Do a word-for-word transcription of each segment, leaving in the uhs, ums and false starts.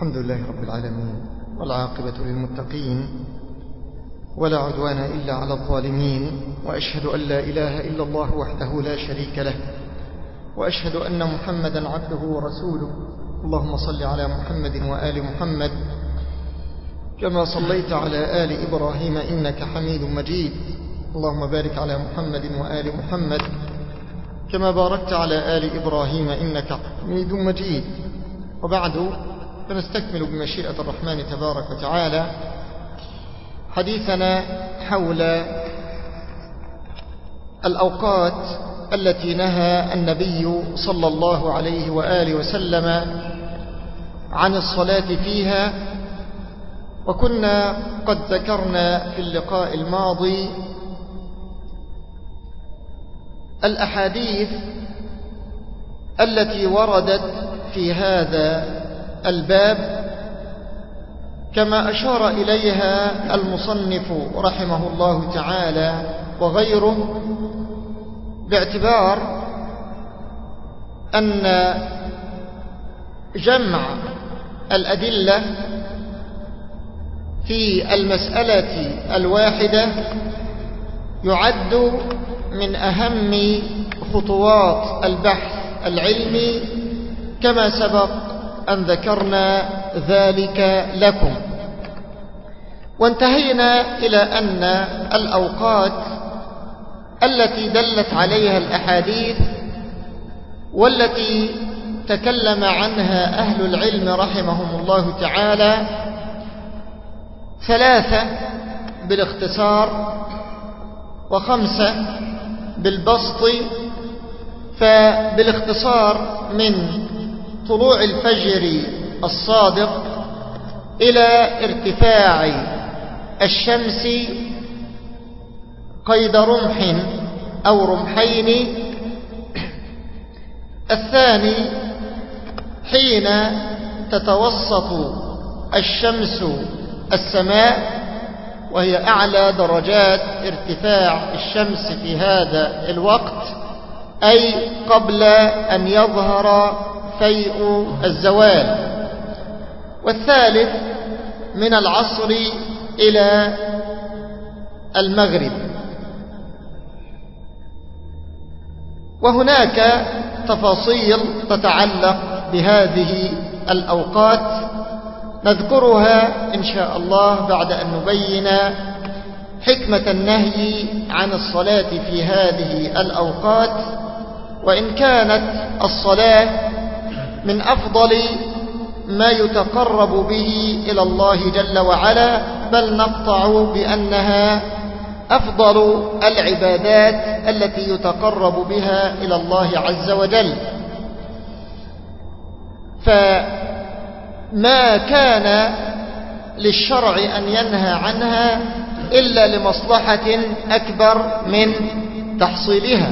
الحمد لله رب العالمين، والعاقبة للمتقين، ولا عدوان إلا على الظالمين، وأشهد أن لا إله إلا الله وحده لا شريك له، وأشهد أن محمدا عبده ورسوله. اللهم صل على محمد وآل محمد كما صليت على آل إبراهيم إنك حميد مجيد. اللهم بارك على محمد وآل محمد كما باركت على آل إبراهيم إنك حميد مجيد. وبعد، فنستكمل بمشيئة الرحمن تبارك وتعالى حديثنا حول الأوقات التي نهى النبي صلى الله عليه وآله وسلم عن الصلاة فيها. وكنا قد ذكرنا في اللقاء الماضي الأحاديث التي وردت في هذا الباب كما أشار إليها المصنف رحمه الله تعالى وغيره، باعتبار أن جمع الأدلة في المسألة الواحدة يعد من أهم خطوات البحث العلمي، كما سبق أن ذكرنا ذلك لكم. وانتهينا إلى أن الأوقات التي دلت عليها الأحاديث والتي تكلم عنها أهل العلم رحمهم الله تعالى ثلاثة بالاختصار، وخمسة بالبسط. فبالاختصار من طلوع الفجر الصادق إلى ارتفاع الشمس قيد رمح أو رمحين. الثاني حين تتوسط الشمس السماء، وهي أعلى درجات ارتفاع الشمس في هذا الوقت، أي قبل أن يظهر فيء الزوال. والثالث من العصر إلى المغرب. وهناك تفاصيل تتعلق بهذه الأوقات نذكرها إن شاء الله بعد أن نبين حكمة النهي عن الصلاة في هذه الأوقات. وإن كانت الصلاة من أفضل ما يتقرب به إلى الله جل وعلا، بل نقطع بأنها أفضل العبادات التي يتقرب بها إلى الله عز وجل. فما كان للشرع أن ينهى عنها إلا لمصلحة أكبر من تحصيلها.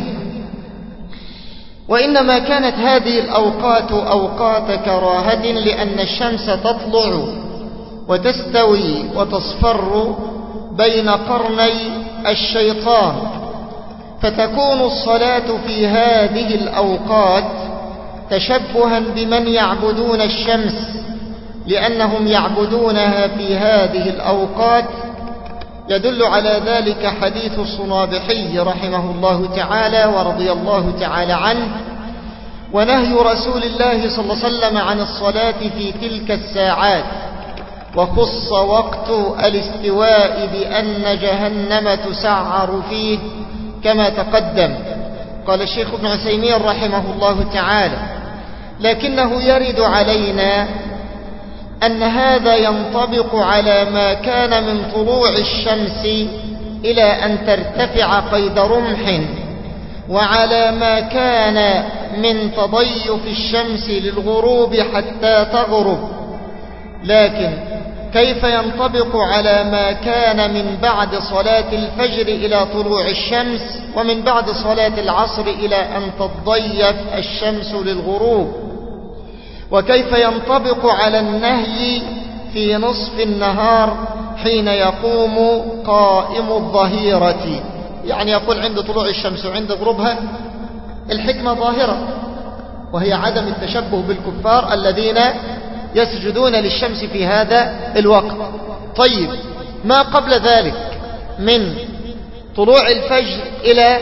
وإنما كانت هذه الأوقات أوقات كراهة، لأن الشمس تطلع وتستوي وتصفر بين قرني الشيطان، فتكون الصلاة في هذه الأوقات تشبها بمن يعبدون الشمس، لأنهم يعبدونها في هذه الأوقات. يدل على ذلك حديث الصنابحي رحمه الله تعالى ورضي الله تعالى عنه، ونهي رسول الله صلى الله عليه وسلم عن الصلاة في تلك الساعات، وخص وقت الاستواء بأن جهنم تسعر فيه كما تقدم. قال الشيخ ابن عثيمين رحمه الله تعالى: لكنه يرد علينا أن هذا ينطبق على ما كان من طلوع الشمس إلى أن ترتفع قيد رمح، وعلى ما كان من تضيف الشمس للغروب حتى تغرب. لكن كيف ينطبق على ما كان من بعد صلاة الفجر إلى طلوع الشمس، ومن بعد صلاة العصر إلى أن تضيف الشمس للغروب؟ وكيف ينطبق على النهي في نصف النهار حين يقوم قائم الظهيرة؟ يعني يقول عند طلوع الشمس وعند غروبها الحكمة ظاهرة، وهي عدم التشبه بالكفار الذين يسجدون للشمس في هذا الوقت. طيب ما قبل ذلك من طلوع الفجر إلى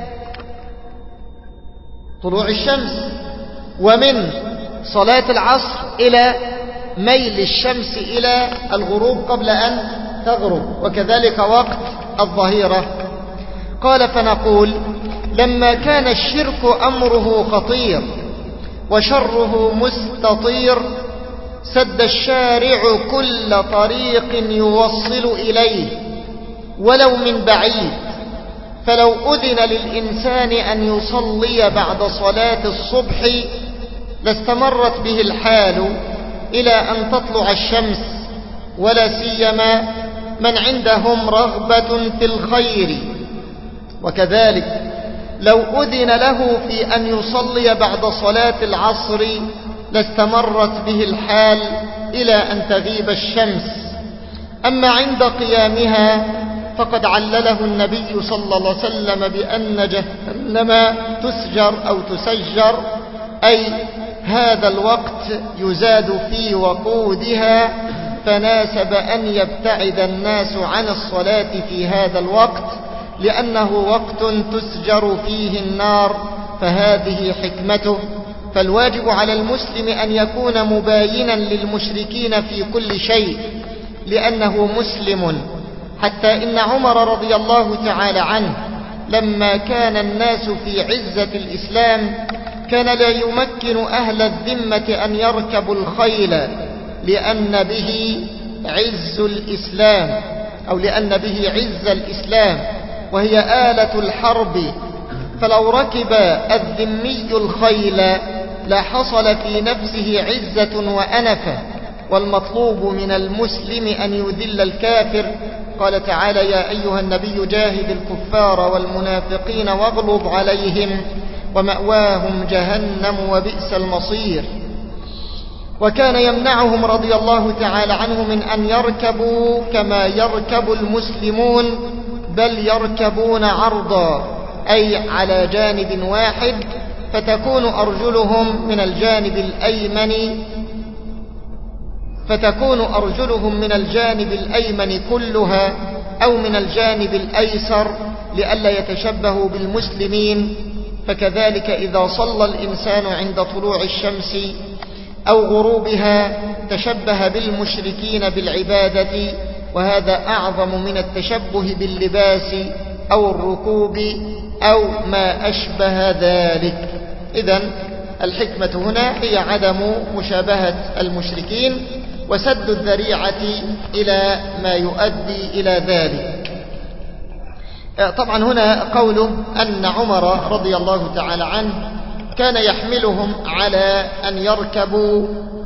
طلوع الشمس، ومن صلاة العصر إلى ميل الشمس إلى الغروب قبل أن تغرب، وكذلك وقت الظهيرة. قال فنقول لما كان الشرك أمره خطير وشره مستطير سد الشارع كل طريق يوصل إليه ولو من بعيد، فلو أذن للإنسان أن يصلي بعد صلاة الصبح لاستمرت به الحال إلى أن تطلع الشمس، ولا سيما من عندهم رغبة في الخير. وكذلك لو أذن له في أن يصلي بعد صلاة العصر لاستمرت به الحال إلى أن تغيب الشمس. أما عند قيامها فقد علله النبي صلى الله عليه وسلم بأن جهنم تسجر أو تسجر، أي هذا الوقت يزاد في وقودها، فناسب أن يبتعد الناس عن الصلاة في هذا الوقت لأنه وقت تسجر فيه النار، فهذه حكمته. فالواجب على المسلم أن يكون مباينا للمشركين في كل شيء لأنه مسلم، حتى إن عمر رضي الله تعالى عنه لما كان الناس في عزة الإسلام كان لا يمكن أهل الذمة أن يركبوا الخيل لأن به عز الإسلام، أو لأن به عز الإسلام وهي آلة الحرب، فلو ركب الذمي الخيل لحصل في نفسه عزة وأنفة. والمطلوب من المسلم أن يذل الكافر. قال تعالى يا أيها النبي جاهد الكفار والمنافقين واغلظ عليهم ومأواهم جهنم وبئس المصير. وكان يمنعهم رضي الله تعالى عنه من أن يركبوا كما يركب المسلمون، بل يركبون عرضا أي على جانب واحد، فتكون أرجلهم من الجانب الأيمن فتكون أرجلهم من الجانب الأيمن كلها أو من الجانب الأيسر لئلا يتشبهوا بالمسلمين. فكذلك إذا صلى الإنسان عند طلوع الشمس أو غروبها تشبه بالمشركين بالعبادة، وهذا أعظم من التشبه باللباس أو الركوب أو ما أشبه ذلك. إذن الحكمة هنا هي عدم مشابهة المشركين وسد الذريعة إلى ما يؤدي إلى ذلك. طبعا هنا قوله أن عمر رضي الله تعالى عنه كان يحملهم على أن يركبوا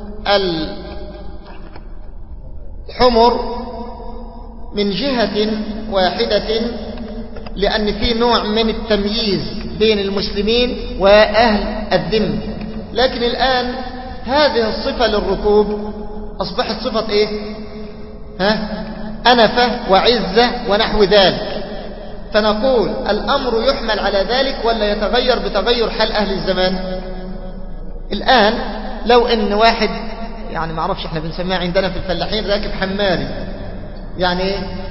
الحمر من جهة واحدة، لأن في نوع من التمييز بين المسلمين وأهل الذمة. لكن الآن هذه الصفة للركوب أصبحت صفة إيه؟ ها؟ أنفة وعزة ونحو ذلك. فنقول الأمر يحمل على ذلك ولا يتغير بتغير حال أهل الزمان؟ الآن لو إن واحد يعني ما عرفش احنا بنسميه عندنا في الفلاحين راكب حمالي، يعني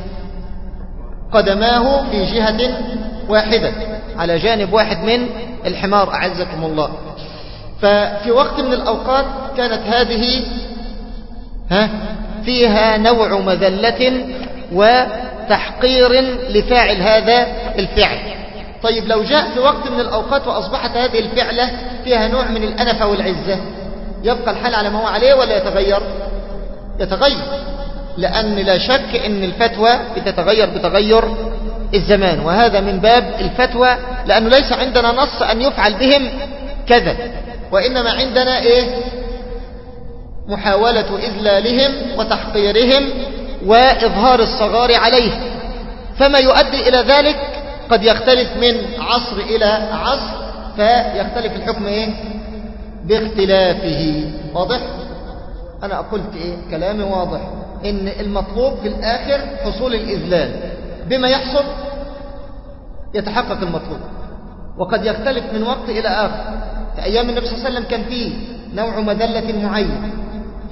قدماه في جهة واحدة على جانب واحد من الحمار أعزكم الله، ففي وقت من الأوقات كانت هذه ها فيها نوع مذلة وتحقير لفاعل هذا الفعل. طيب لو جاء في وقت من الأوقات وأصبحت هذه الفعلة فيها نوع من الأنفة والعزة، يبقى الحال على ما هو عليه ولا يتغير؟ يتغير، لأن لا شك أن الفتوى بتتغير بتغير الزمان، وهذا من باب الفتوى، لأنه ليس عندنا نص أن يفعل بهم كذا، وإنما عندنا إيه؟ محاولة إذلالهم وتحقيرهم وإظهار الصغار عليه. فما يؤدي إلى ذلك قد يختلف من عصر إلى عصر، فيختلف الحكم إيه؟ باختلافه. واضح؟ أنا قلت إيه؟ كلامي واضح، إن المطلوب في الآخر حصول الإذلال، بما يحصل يتحقق المطلوب. وقد يختلف من وقت إلى آخر. في أيام النبي صلى الله عليه وسلم كان فيه نوع مذلة معين،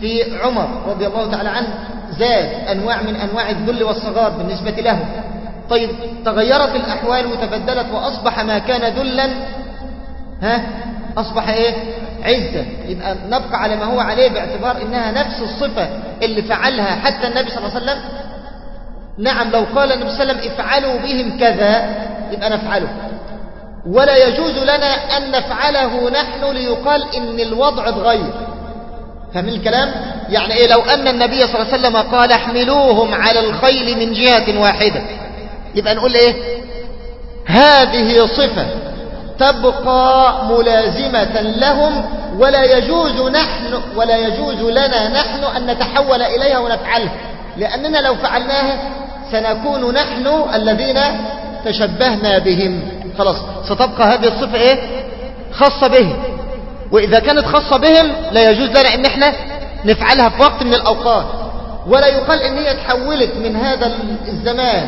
في عمر رضي الله تعالى عنه زاد أنواع من أنواع الذل والصغار بالنسبة له. طيب تغيرت الأحوال وتبدلت وأصبح ما كان ذلا ها أصبح إيه عزة. يبقى نبقى على ما هو عليه باعتبار إنها نفس الصفة اللي فعلها حتى النبي صلى الله عليه وسلم. نعم لو قال النبي صلى الله عليه وسلم افعلوا بهم كذا يبقى نفعله، ولا يجوز لنا أن نفعله نحن ليقال إن الوضع اتغير. فاهمين الكلام؟ يعني إيه لو أن النبي صلى الله عليه وسلم قال احملوهم على الخيل من جهة واحدة، يبقى نقول إيه هذه صفة تبقى ملازمة لهم، ولا يجوز نحن ولا يجوز لنا نحن أن نتحول إليها ونفعلها، لأننا لو فعلناها سنكون نحن الذين تشبهنا بهم. خلاص ستبقى هذه الصفة إيه خاصة بهم، وإذا كانت خاصة بهم لا يجوز لنا أن احنا نفعلها في وقت من الأوقات، ولا يقال أن هي تحولت من هذا الزمان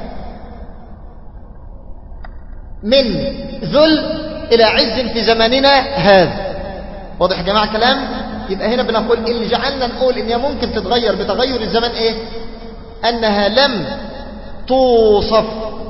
من ذل إلى عز في زماننا هذا. واضح يا جماعة كلام؟ يبقى هنا بنقول اللي جعلنا نقول إن هي ممكن تتغير بتغير الزمان إيه؟ أنها لم توصف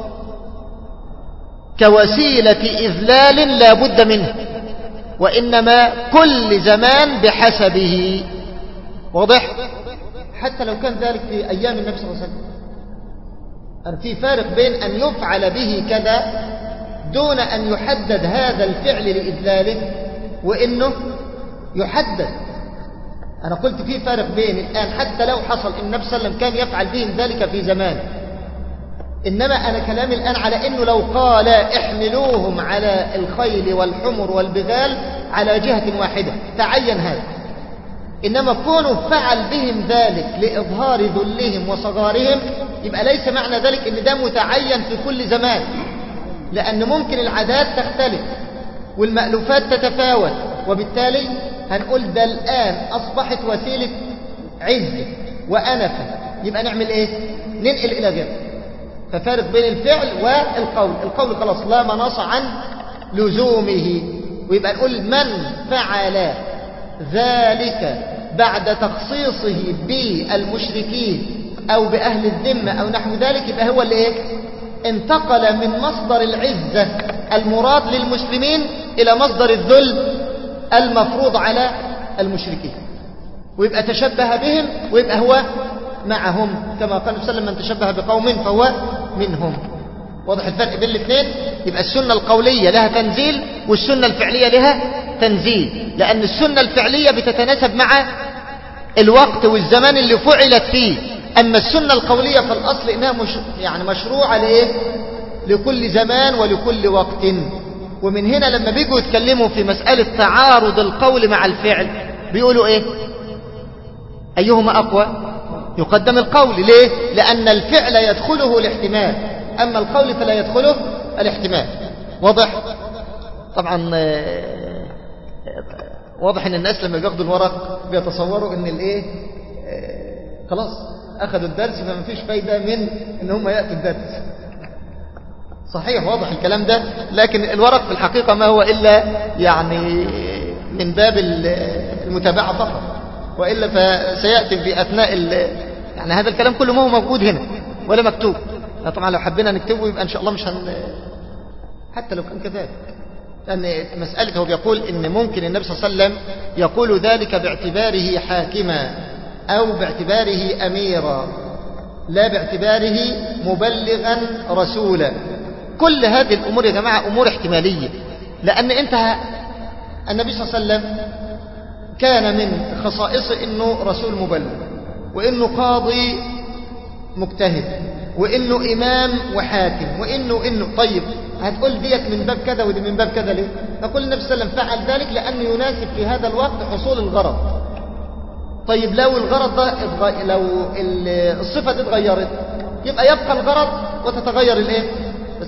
كوسيلة إذلال لا بد منه، وإنما كل زمان بحسبه. واضح؟ حتى لو كان ذلك في أيام النبي صلى الله عليه وسلم، أن في فارق بين أن يفعل به كذا دون أن يحدد هذا الفعل لإذلاله، وإنه يحدد. أنا قلت في فارق بين الآن حتى لو حصل إن النبي صلى الله عليه وسلم كان يفعل بهم ذلك في زمان، إنما أنا كلامي الآن على إنه لو قال احملوهم على الخيل والحمر والبغال على جهة واحدة تعين هذا. إنما كونه فعل بهم ذلك لإظهار ذلهم وصغارهم يبقى ليس معنى ذلك إن ده متعين في كل زمان، لأن ممكن العادات تختلف والمألوفات تتفاوت، وبالتالي هنقول ده الآن أصبحت وسيلة عز وأنفة، يبقى نعمل إيه؟ ننقل إلى غيره. ففارق بين الفعل والقول. القول خلاص لا مناص عن لزومه، ويبقى نقول من فعل ذلك بعد تخصيصه بالمشركين أو بأهل الذمة أو نحو ذلك يبقى هو اللي إيه؟ انتقل من مصدر العزة المراد للمسلمين إلى مصدر الذل المفروض على المشركين، ويبقى تشبه بهم ويبقى هو معهم، كما قال صلى الله عليه وسلم من تشبه بقوم فهو منهم. واضح الفرق بين الاثنين؟ يبقى السنة القولية لها تنزيل والسنة الفعلية لها تنزيل، لأن السنة الفعلية بتتناسب مع الوقت والزمان اللي فعلت فيه، أما السنة القولية فالأصل إنها مش يعني مشروعة لإيه؟ لكل زمان ولكل وقت. ومن هنا لما بيجوا يتكلموا في مسألة تعارض القول مع الفعل بيقولوا إيه؟ أيهما أقوى؟ يقدم القول. ليه؟ لأن الفعل يدخله الاحتمال، أما القول فلا يدخله الاحتمال. واضح؟ طبعا واضح ان الناس لما بياخدوا الورق بيتصوروا ان الايه خلاص اخذوا الدرس فما فيش فايدة من ان هم يأتوا الدرس. صحيح واضح الكلام ده، لكن الورق في الحقيقة ما هو إلا يعني من باب المتابعة فقط، وإلا فسيأتي في أثناء يعني هذا الكلام كله ما هو موجود هنا ولا مكتوب. طبعا لو حبينا نكتبه يبقى إن شاء الله مش هن حتى لو كان كذلك، لأن مسألة هو بيقول إن ممكن النبي صلى الله عليه وسلم يقول ذلك باعتباره حاكما أو باعتباره أميرا، لا باعتباره مبلغا رسولا. كل هذه الأمور يا جماعة أمور احتمالية، لأن أنت النبي صلى الله عليه وسلم كان من خصائصه إنه رسول مبلغ، وإنه قاضي مجتهد، وإنه إمام وحاكم، وإنه إنه طيب هتقول ديت من باب كذا ودي من باب كذا ليه؟ نقول النبي صلى الله عليه وسلم فعل ذلك لأنه يناسب في هذا الوقت حصول الغرض. طيب لو الغرض ده لو الصفة دي اتغيرت يبقى يبقى الغرض وتتغير الايه بس.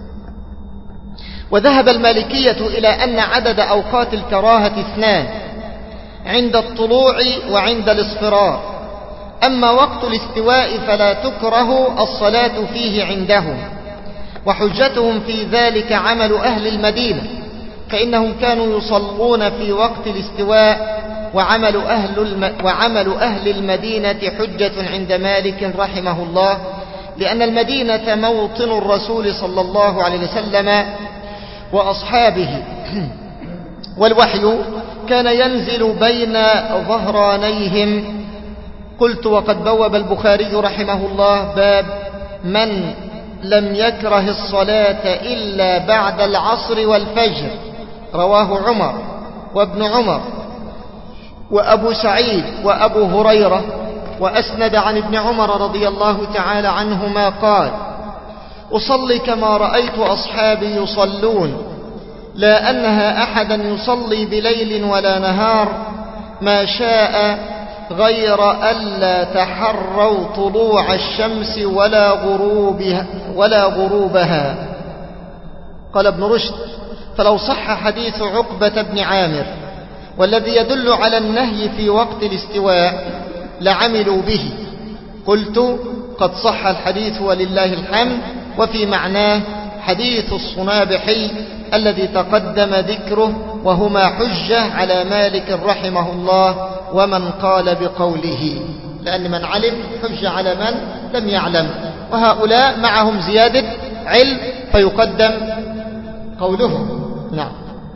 وذهب المالكية إلى أن عدد أوقات الكراهة اثنان عند الطلوع وعند الاصفرار، أما وقت الاستواء فلا تكره الصلاة فيه عندهم، وحجتهم في ذلك عمل أهل المدينة، فإنهم كانوا يصلون في وقت الاستواء وعمل أهل, الم وعمل أهل المدينة حجة عند مالك رحمه الله، لأن المدينة موطن الرسول صلى الله عليه وسلم وأصحابه، والوحي كان ينزل بين ظهرانيهم. قلت: وقد بوب البخاري رحمه الله باب من لم يكره الصلاة إلا بعد العصر والفجر، رواه عمر وابن عمر وأبو سعيد وأبو هريرة، وأسند عن ابن عمر رضي الله تعالى عنهما قال: أصلي كما رأيت أصحابي يصلون، لا أنها أحدا يصلي بليل ولا نهار ما شاء غير ألا تحروا طلوع الشمس ولا غروبها, ولا غروبها. قال ابن رشد: فلو صح حديث عقبة بن عامر والذي يدل على النهي في وقت الاستواء لعملوا به. قلت: قد صح الحديث ولله الحمد، وفي معناه حديث الصنابحي الذي تقدم ذكره، وهما حجة على مالك رحمه الله ومن قال بقوله، لأن من علم حجة على من لم يعلم، وهؤلاء معهم زيادة علم فيقدم قولهم. نعم.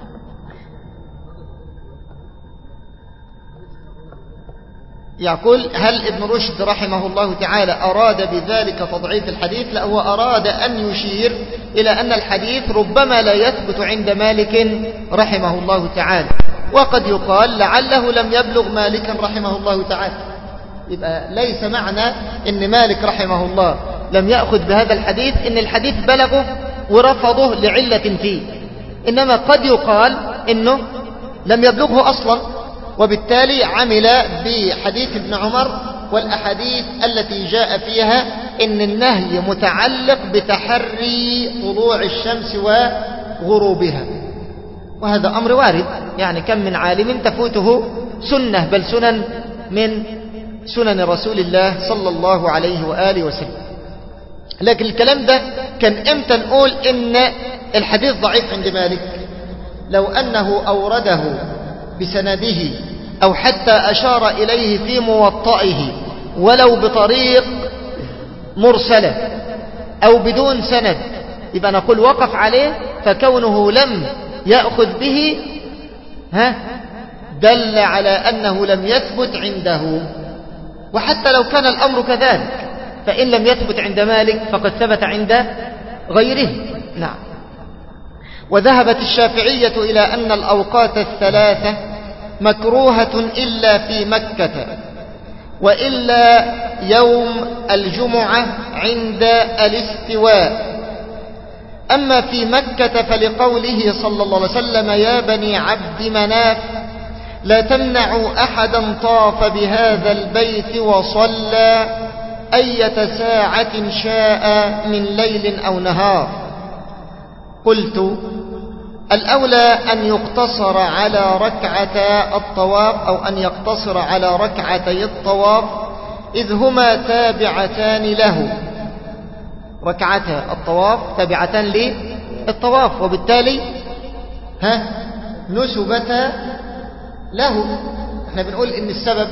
يقول: هل ابن رشد رحمه الله تعالى أراد بذلك تضعيف الحديث؟ لا، هو أراد أن يشير إلى أن الحديث ربما لا يثبت عند مالك رحمه الله تعالى، وقد يقال لعله لم يبلغ مالكا رحمه الله تعالى. يبقى ليس معنى أن مالك رحمه الله لم يأخذ بهذا الحديث أن الحديث بلغه ورفضه لعلة فيه، إنما قد يقال أنه لم يبلغه أصلا، وبالتالي عمل بحديث ابن عمر والأحاديث التي جاء فيها إن النهي متعلق بتحري طلوع الشمس وغروبها، وهذا أمر وارد. يعني كم من عالم تفوته سنة، بل سنن من سنن رسول الله صلى الله عليه وآله وسلم. لكن الكلام ده كان امتى نقول إن الحديث ضعيف عند مالك؟ لو أنه أورده بسنده أو حتى أشار إليه في موطئه ولو بطريق مرسلة أو بدون سند، يبقى نقول وقف عليه، فكونه لم يأخذ به ها دل على أنه لم يثبت عنده. وحتى لو كان الأمر كذلك، فإن لم يثبت عند مالك فقد ثبت عند غيره. نعم. وذهبت الشافعية إلى أن الأوقات الثلاثة مكروهة إلا في مكة، وإلا يوم الجمعة عند الاستواء. أما في مكة فلقوله صلى الله عليه وسلم: يا بني عبد مناف لا تمنعوا أحدا طاف بهذا البيت وصلى أية ساعة شاء من ليل أو نهار. قلت: الأولى أن يقتصر على ركعتا الطواف، أو أن يقتصر على ركعتي الطواف، إذ هما تابعتان له. ركعتا الطواف تابعتان للطواف، وبالتالي ها نسبتا له. احنا بنقول إن السبب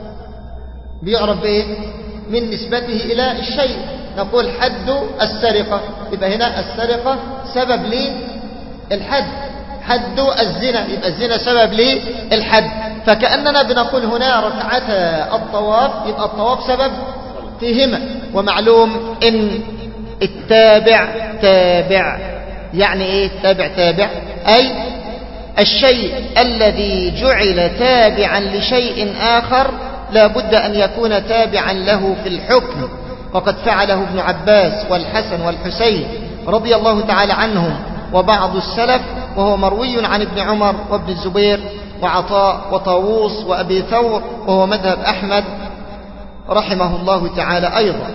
بيعرف بإيه؟ من نسبته إلى الشيء. نقول حد السرقة، يبقى هنا السرقة سبب للحد، حد الزنا يبقى الزنا سبب للحد. فكأننا بنقول هنا ركعتا الطواف، يبقى الطواف سبب فيهما. ومعلوم إن التابع تابع، يعني إيه تابع تابع؟ أي الشيء الذي جعل تابعا لشيء آخر لا بد أن يكون تابعا له في الحكم، وقد فعله ابن عباس والحسن والحسين رضي الله تعالى عنهم وبعض السلف، وهو مروي عن ابن عمر وابن الزبير وعطاء وطاووس وأبي ثور، وهو مذهب أحمد رحمه الله تعالى أيضا.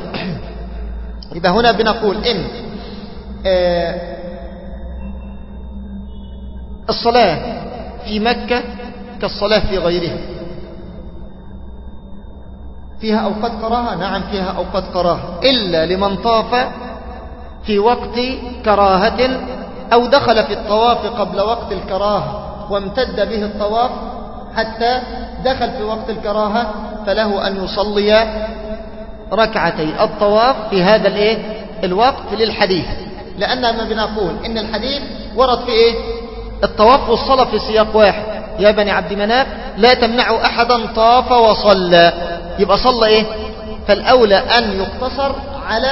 إذا هنا بنقول إن الصلاة في مكة كالصلاة في غيرها، فيها أوقات كراهة، نعم فيها أوقات كراهة، إلا لمن طاف في وقت كراهة أو دخل في الطواف قبل وقت الكراهة وامتد به الطواف حتى دخل في وقت الكراهة فله أن يصلي ركعتي الطواف في هذا الإيه؟ الوقت للحديث، لأن ما بنقول إن الحديث ورد في إيه؟ الطواف والصلاة في سياق واحد. يا بني عبد مناف لا تمنعوا أحدا طاف وصلى، يبقى صلى إيه؟ فالأولى أن يقتصر على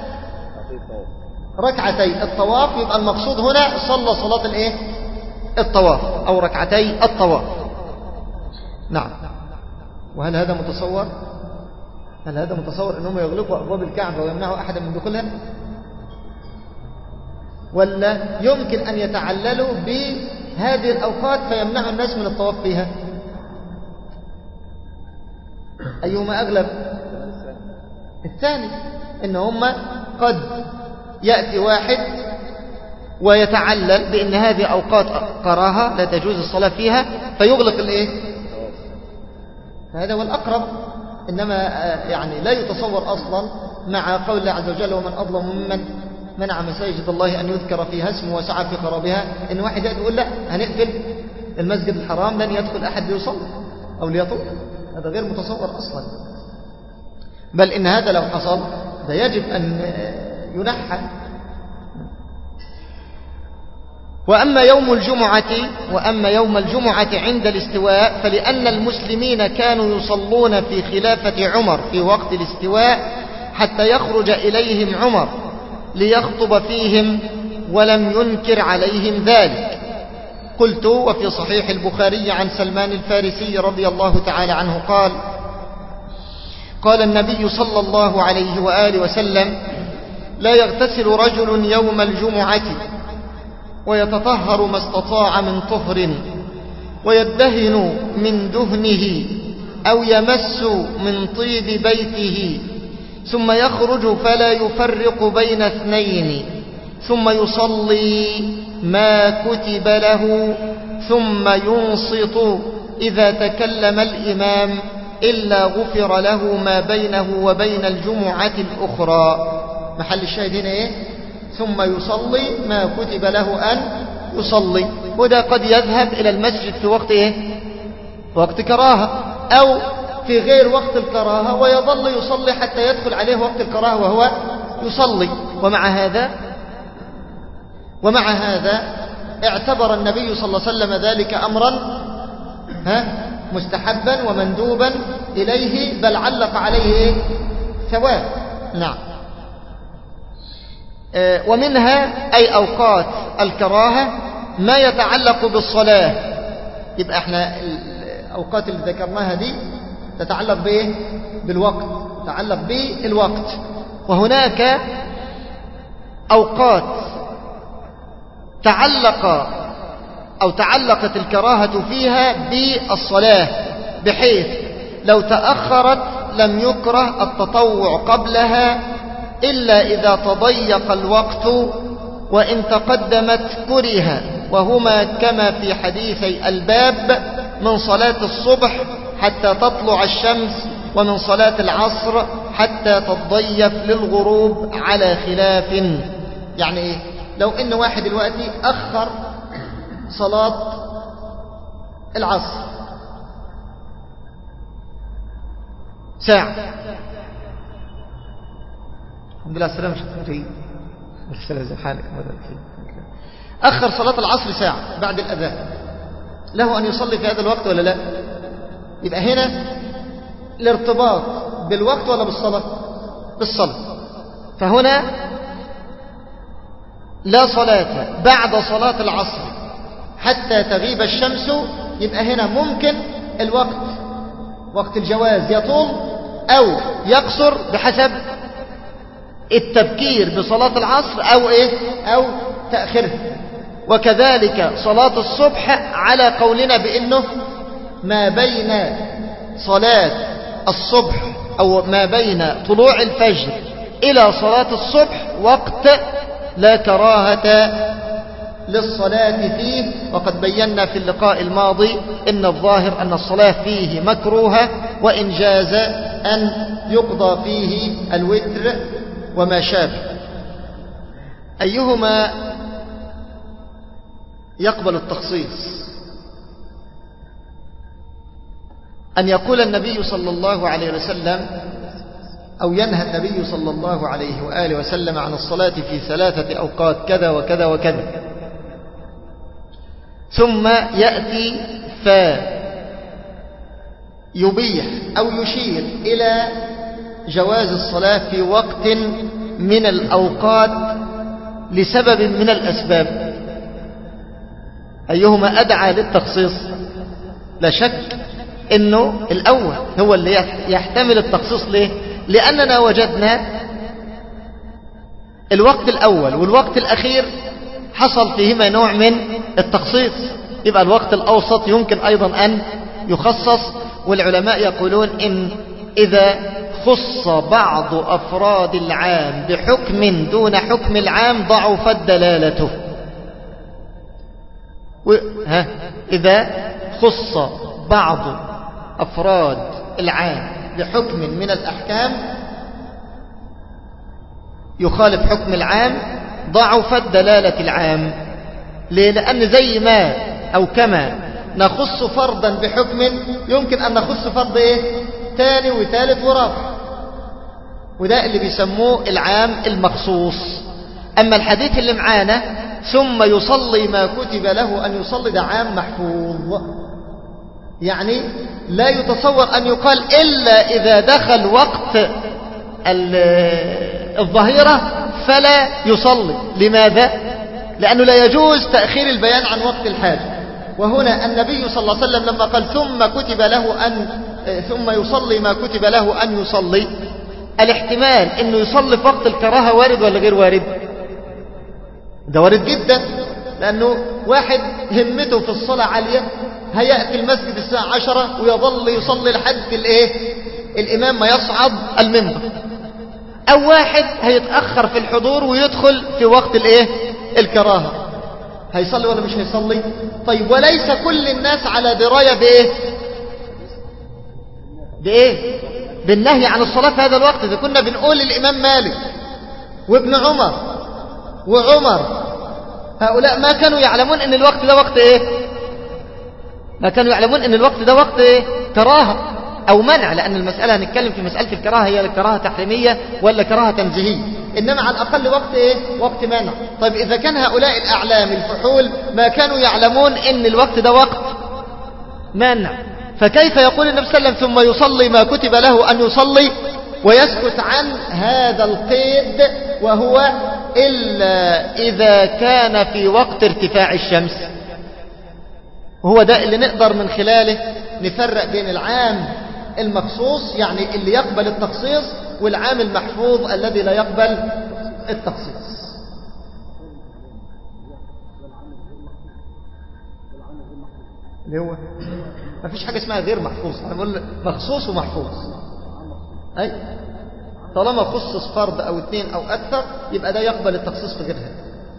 ركعتي الطواف، يبقى المقصود هنا صلى صلاة الإيه؟ الطواف أو ركعتي الطواف. نعم. وهل هذا متصور؟ هل هذا متصور أنهم يغلقوا أبواب الكعبة ويمنعوا أحدا من دخولها؟ ولا يمكن أن يتعللوا بهذه الأوقات فيمنعوا الناس من الطواف فيها؟ أيهما أغلب؟ الثاني، إن هم قد يأتي واحد ويتعلل بأن هذه أوقات كراهة لا تجوز الصلاة فيها فيغلق الإيه؟ هذا هو الأقرب. إنما يعني لا يتصور أصلا مع قول الله عز وجل ومن أظلم ممن منع مساجد الله أن يذكر فيها اسمه وسعى في خرابها، إن واحد يأتي يقول لا هنقفل المسجد الحرام لن يدخل أحد ليصلي أو ليطوف. هذا غير متصور أصلا، بل إن هذا لو حصل ده يجب أن ينحى. وأما يوم الجمعة وأما يوم الجمعة عند الاستواء فلأن المسلمين كانوا يصلون في خلافة عمر في وقت الاستواء حتى يخرج إليهم عمر ليخطب فيهم ولم ينكر عليهم ذلك. قلت وفي صحيح البخاري عن سلمان الفارسي رضي الله تعالى عنه قال قال النبي صلى الله عليه وآله وسلم لا يغتسل رجل يوم الجمعة ويتطهر ما استطاع من طهر ويدهن من دهنه أو يمس من طيب بيته ثم يخرج فلا يفرق بين اثنين ثم يصلي ما كتب له ثم ينصت إذا تكلم الإمام إلا غفر له ما بينه وبين الجمعة الأخرى. محل الشاهد هنا إيه؟ ثم يصلي ما كتب له أن يصلي. وده قد يذهب إلى المسجد في وقت إيه؟ وقت كراهة أو في غير وقت الكراهة ويظل يصلي حتى يدخل عليه وقت الكراهة وهو يصلي. ومع هذا ومع هذا اعتبر النبي صلى الله عليه وسلم ذلك أمرا ها مستحبا ومندوبا إليه، بل علق عليه ثواب. نعم. ومنها أي أوقات الكراهة ما يتعلق بالصلاة. يبقى احنا الأوقات اللي ذكرناها دي تتعلق بإيه؟ بالوقت، تتعلق بالوقت. وهناك أوقات تعلق أو تعلقت الكراهة فيها بالصلاة، بحيث لو تأخرت لم يكره التطوع قبلها إلا إذا تضيق الوقت، وإن تقدمت كره، وهما كما في حديثي الباب من صلاة الصبح حتى تطلع الشمس ومن صلاة العصر حتى تضيف للغروب على خلاف. يعني إيه؟ لو إن واحد دلوقتي أخر صلاة العصر ساعة، الحمد لله السلام شكرا أخر صلاة العصر ساعة بعد الأذان، له أن يصلي في هذا الوقت ولا لا؟ يبقى هنا الارتباط بالوقت ولا بالصلاة؟ بالصلاة. فهنا لا صلاة بعد صلاة العصر حتى تغيب الشمس. يبقى هنا ممكن الوقت وقت الجواز يطول أو يقصر بحسب التبكير بصلاة العصر أو إيه أو تأخيرها. وكذلك صلاة الصبح على قولنا بأنه ما بين صلاة الصبح أو ما بين طلوع الفجر إلى صلاة الصبح وقت لا كراهة للصلاة فيه. وقد بينا في اللقاء الماضي إن الظاهر أن الصلاة فيه مكروهة، وإن جاز أن يقضى فيه الوتر وما شابه. أيهما يقبل التخصيص؟ أن يقول النبي صلى الله عليه وسلم أو ينهى النبي صلى الله عليه وآله وسلم عن الصلاة في ثلاثة أوقات كذا وكذا وكذا، ثم يأتي فيبيح أو يشير إلى جواز الصلاة في وقت من الأوقات لسبب من الأسباب، أيهما أدعى للتخصيص؟ لا شك إنه الأول هو اللي يحتمل التخصيص. ليه؟ لأننا وجدنا الوقت الأول والوقت الأخير حصل فيهما نوع من التخصيص، يبقى الوقت الأوسط يمكن أيضا أن يخصص. والعلماء يقولون إن إذا خص بعض أفراد العام بحكم دون حكم العام ضعفت دلالته. ها إذا خص بعض أفراد العام بحكم من الأحكام يخالف حكم العام ضعفت دلالة العام. ليه؟ لأن زي ما أو كما نخص فردا بحكم يمكن أن نخص فرد إيه؟ تاني وثالث ورابع، وده اللي بيسموه العام المخصوص. أما الحديث اللي معانا ثم يصلي ما كتب له أن يصلي ده عام محفوظ، يعني لا يتصور أن يقال إلا إذا دخل وقت الظهيرة فلا يصلي. لماذا؟ لأنه لا يجوز تأخير البيان عن وقت الحاجة. وهنا النبي صلى الله عليه وسلم لما قال ثم كتب له أن ثم يصلي ما كتب له أن يصلي، الاحتمال أنه يصلي في وقت الكراهة وارد ولا غير وارد؟ ده وارد جدا، لأنه واحد همته في الصلاة عالية هيأتي المسجد الساعة عشرة ويظل يصلي لحد الايه الإمام ما يصعد المنبر، أو واحد هيتأخر في الحضور ويدخل في وقت الايه الكراهة، هيصلي ولا مش هيصلي؟ طيب وليس كل الناس على دراية بإيه بإيه بالنهي عن الصلاة في هذا الوقت. إذا كنا بنقول الإمام مالك وابن عمر وعمر هؤلاء ما كانوا يعلمون ان الوقت ده وقت ايه ما كانوا يعلمون ان الوقت ده وقت ايه كراهة او منع، لان المسألة هنتكلم في مسألة الكراهة هي الكراهة تحريمية ولا كراهة تنزيهية، انما على الاقل وقت ايه وقت منع. طيب اذا كان هؤلاء الاعلام الفحول ما كانوا يعلمون ان الوقت ده وقت منع، فكيف يقول النبي صلى الله عليه وسلم ثم يصلي ما كتب له ان يصلي ويسكت عن هذا القيد، وهو إلا إذا كان في وقت ارتفاع الشمس؟ وهو ده اللي نقدر من خلاله نفرق بين العام المخصوص يعني اللي يقبل التخصيص والعام المحفوظ الذي لا يقبل التخصيص. اللي هو ما فيش حاجة اسمها غير محفوظ، انا بقول مخصوص ومحفوظ. أي طالما خصص فرد أو اثنين أو أكثر يبقى ده يقبل التخصيص في غيرها.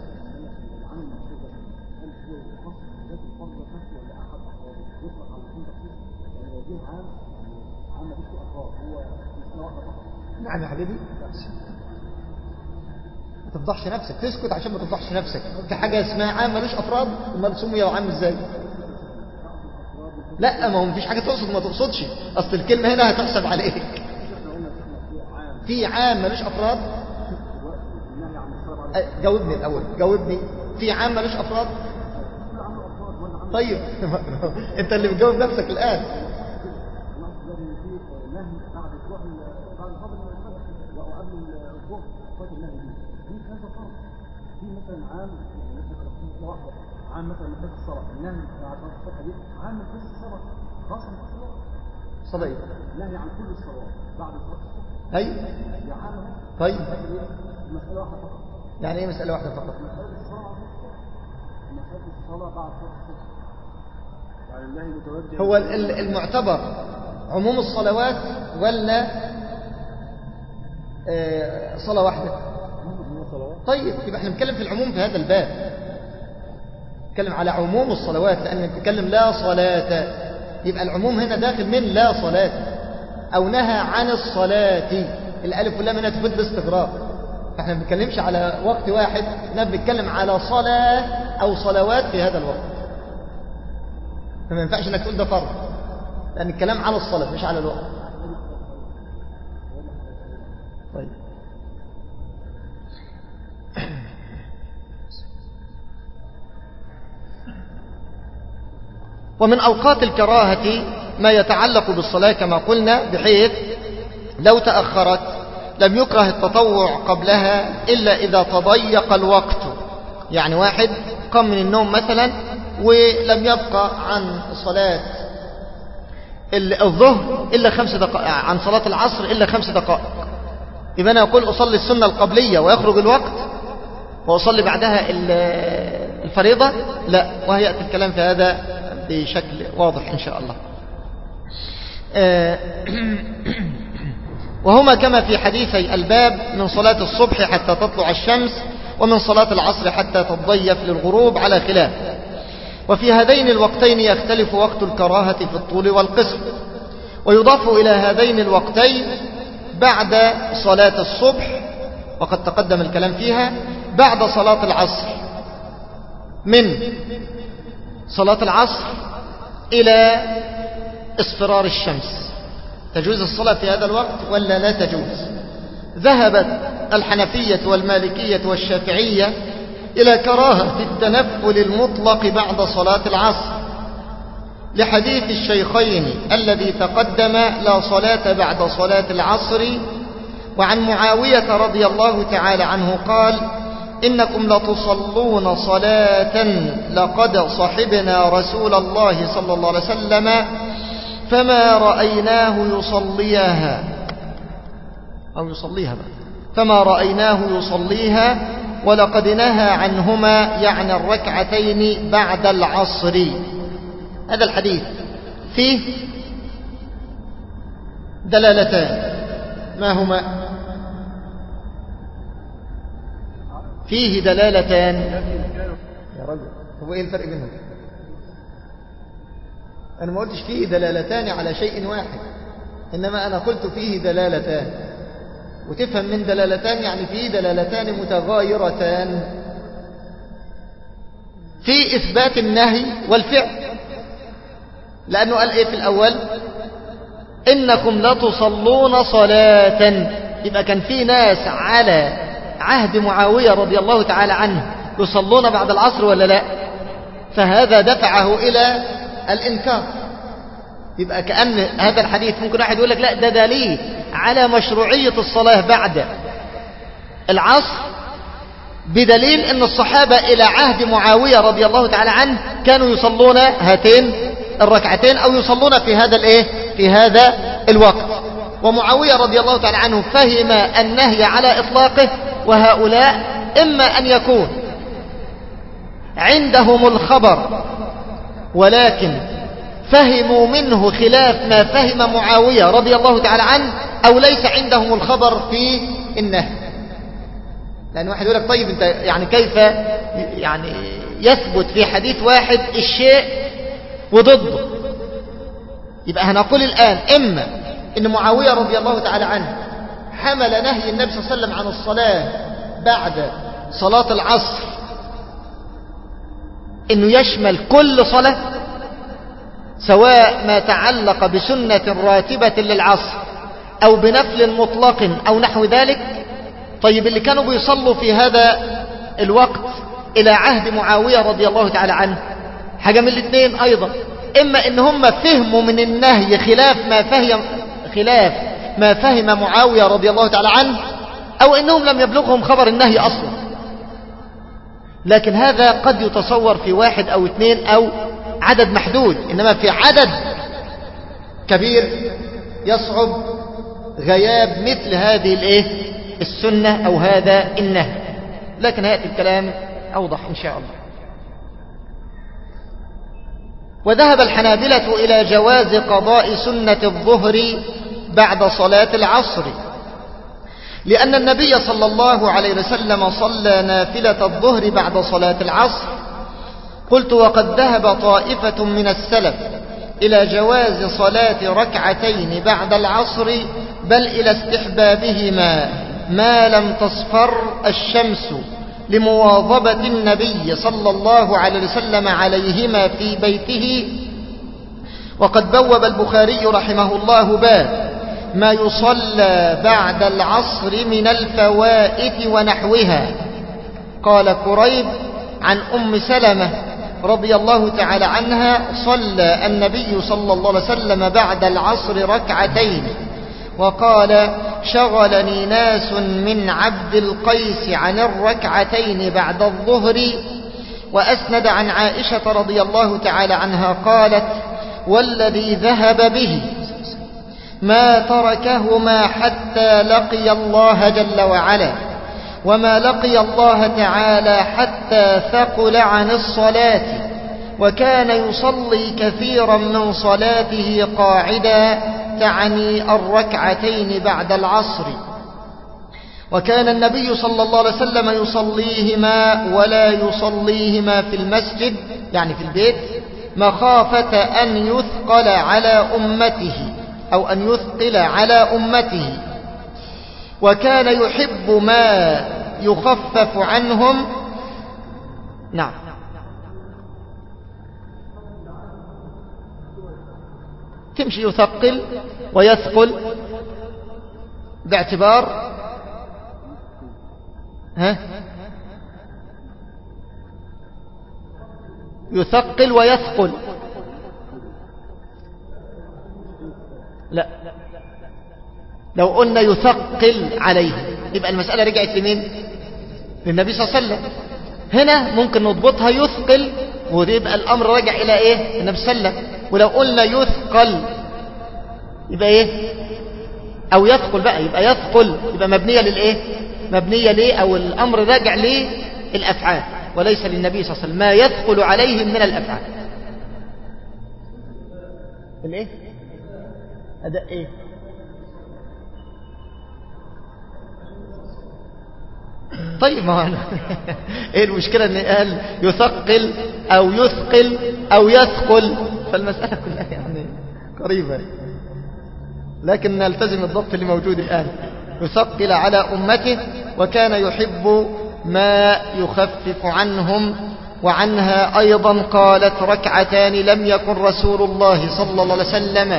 نعم يا حبيبي، ما تفضحش نفسك، تسكت عشان ما تفضحش نفسك. في حاجة اسمها عام ملوش أفراد، وما سمي عام ازاي؟ لا، ما هو مفيش حاجة تقصد ما تقصدش، أصل الكلمة هنا هتحسب عليك. في عام ملوش أفراد؟ جاوبني الأول، جاوبني. في عام ملوش أفراد؟ طيب أنت اللي بتجاوب نفسك الآن. عام مثلا من الصلاة النهي بعد الصلاة دي عام من الصلاة خاصة بالصلاة صلاة نهي عن كل الصلاة بعد صلاة الصبح. أي طيب مسألة واحدة فقط. يعني إيه مسألة واحدة فقط؟ مسألة الصلاة مسألة الصلاة بعد صلاة الصبح. يعني النهي متوجه. هو المعتبر عموم الصلوات ولا آه صلاة واحدة؟ طيب يبقى احنا نتكلم في العموم في هذا الباب، نتكلم على عموم الصلوات، لأن نتكلم لا صلاة يبقى العموم هنا داخل من لا صلاة، أو نهى عن الصلاة، الألف واللام هنا تفيد الاستغراق، فاحنا ما بنتكلمش على وقت واحد، احنا بنتكلم على صلاة أو صلوات في هذا الوقت، فما ينفعش انك تقول ده فرض، لأن الكلام على الصلاة مش على الوقت. طيب ومن أوقات الكراهة ما يتعلق بالصلاة كما قلنا، بحيث لو تأخرت لم يكره التطوع قبلها إلا إذا تضيق الوقت. يعني واحد قام من النوم مثلا ولم يبقى عن صلاة الظهر إلا خمس دقائق، عن صلاة العصر إلا خمس دقائق، يبقى أنا أقول أصلي السنة القبلية ويخرج الوقت وأصلي بعدها الفريضة؟ لا، وهيأتي الكلام في هذا بشكل واضح إن شاء الله. وهما كما في حديثي الباب من صلاة الصبح حتى تطلع الشمس، ومن صلاة العصر حتى تضيف للغروب على خلاف. وفي هذين الوقتين يختلف وقت الكراهة في الطول والقصر. ويضاف إلى هذين الوقتين بعد صلاة الصبح، وقد تقدم الكلام فيها، بعد صلاة العصر، من صلاة العصر إلى اصفرار الشمس. تجوز الصلاة في هذا الوقت ولا لا تجوز؟ ذهبت الحنفية والمالكية والشافعية إلى كراهة التنفل المطلق بعد صلاة العصر، لحديث الشيخين الذي تقدم لا صلاة بعد صلاة العصر. وعن معاوية رضي الله تعالى عنه قال: إنكم لتصلون صلاة لقد صحبنا رسول الله صلى الله عليه وسلم فما رأيناه يصليها أو يصليها بقى. فما رأيناه يصليها ولقد نهى عنهما، يعني الركعتين بعد العصر. هذا الحديث فيه دلالتان، ما هما؟ فيه دلالتان. يا رجل، هو ايه الفرق بينهم؟ انا ما قلتش فيه دلالتان على شيء واحد، انما انا قلت فيه دلالتان، وتفهم من دلالتان يعني فيه دلالتان متغايرتان في اثبات النهي والفعل. لانه قال ايه في الاول؟ انكم لتصلون صلاة، يبقى كان في ناس على عهد معاوية رضي الله تعالى عنه يصلون بعد العصر ولا لا؟ فهذا دفعه إلى الإنكار. يبقى كأن هذا الحديث ممكن واحد يقول لك لا، ده دليل على مشروعية الصلاة بعد العصر، بدليل أن الصحابة إلى عهد معاوية رضي الله تعالى عنه كانوا يصلون هاتين الركعتين أو يصلون في هذا الإيه؟ في هذا الوقت. ومعاوية رضي الله تعالى عنه فهم النهي على إطلاقه، وهؤلاء إما أن يكون عندهم الخبر ولكن فهموا منه خلاف ما فهم معاوية رضي الله تعالى عنه، أو ليس عندهم الخبر في النهي. لأن واحد يقول لك طيب انت يعني كيف يعني يثبت في حديث واحد الشيء وضده؟ يبقى هنقول الآن إما إن معاوية رضي الله تعالى عنه حمل نهي النبي صلى الله عليه وسلم عن الصلاة بعد صلاة العصر إنه يشمل كل صلاة، سواء ما تعلق بسنة راتبة للعصر أو بنفل مطلق أو نحو ذلك. طيب اللي كانوا بيصلوا في هذا الوقت إلى عهد معاوية رضي الله تعالى عنه حاجة من الاثنين أيضا، إما إن هم فهموا من النهي خلاف ما فهم خلاف ما فهم معاوية رضي الله تعالى عنه، أو إنهم لم يبلغهم خبر النهي أصلا. لكن هذا قد يتصور في واحد أو اثنين أو عدد محدود، إنما في عدد كبير يصعب غياب مثل هذه الإيه؟ السنة أو هذا النهي. لكن هيأتي الكلام أوضح إن شاء الله. وذهب الحنابلة إلى جواز قضاء سنة الظهر بعد صلاة العصر، لأن النبي صلى الله عليه وسلم صلى نافلة الظهر بعد صلاة العصر. قلت وقد ذهب طائفة من السلف إلى جواز صلاة ركعتين بعد العصر، بل إلى استحبابهما ما لم تصفر الشمس، لمواظبة النبي صلى الله عليه وسلم عليهما في بيته، وقد بوب البخاري رحمه الله باب ما يصلى بعد العصر من الفوائت ونحوها. قال كريب عن أم سلمة رضي الله تعالى عنها: صلى النبي صلى الله عليه وسلم بعد العصر ركعتين، وقال: شغلني ناس من عبد القيس عن الركعتين بعد الظهر. وأسند عن عائشة رضي الله تعالى عنها قالت: والذي ذهب به ما تركهما حتى لقي الله جل وعلا، وما لقي الله تعالى حتى ثقل عن الصلاة، وكان يصلي كثيرا من صلاته قاعدا، تعني الركعتين بعد العصر. وكان النبي صلى الله عليه وسلم يصليهما ولا يصليهما في المسجد، يعني في البيت، مخافة أن يثقل على أمته أو أن يثقل على أمته، وكان يحب ما يخفف عنهم. نعم. تمشي يثقل ويثقل باعتبار ها يثقل ويثقل. لا، لو قلنا يثقل عليه يبقى المسألة رجعت لمين؟ للنبي صلى الله عليه وسلم. هنا ممكن نضبطها يثقل ويبقى الأمر رجع إلى إيه؟ النبي صلى الله عليه وسلم. ولو قلنا يثقل يبقى إيه؟ أو يثقل بقى، يبقى يثقل يبقى مبنية للإيه؟ مبنية ليه؟ أو الأمر راجع للأفعال وليس للنبي صلى الله عليه وسلم، ما يثقل عليه من الأفعال. الإيه؟ أداء إيه؟ طيب ما هو ايه المشكلة ان قال يثقل او يثقل او يثقل، فالمسألة كلها يعني قريبة، لكن نلتزم الضبط اللي موجود الآن. يثقل على أمته، وكان يحب ما يخفف عنهم. وعنها أيضا قالت: ركعتان لم يكن رسول الله صلى الله عليه وسلم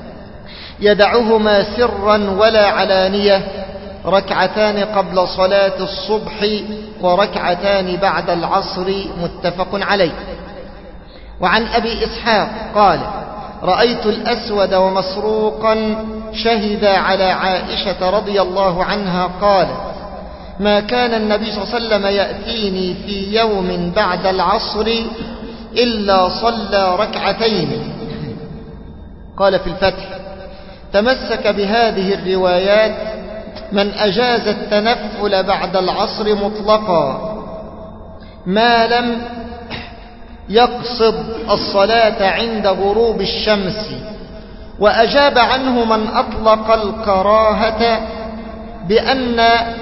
يدعهما سرا ولا علانية، ركعتان قبل صلاة الصبح وركعتان بعد العصر، متفق عليه. وعن أبي إسحاق قال: رأيت الأسود ومسروقا شهد على عائشة رضي الله عنها قالت: ما كان النبي صلى الله عليه وسلم يأتيني في يوم بعد العصر إلا صلى ركعتين. قال في الفتح: تمسك بهذه الروايات من أجاز التنفل بعد العصر مطلقا ما لم يقصد الصلاة عند غروب الشمس. وأجاب عنه من أطلق الكراهة بأن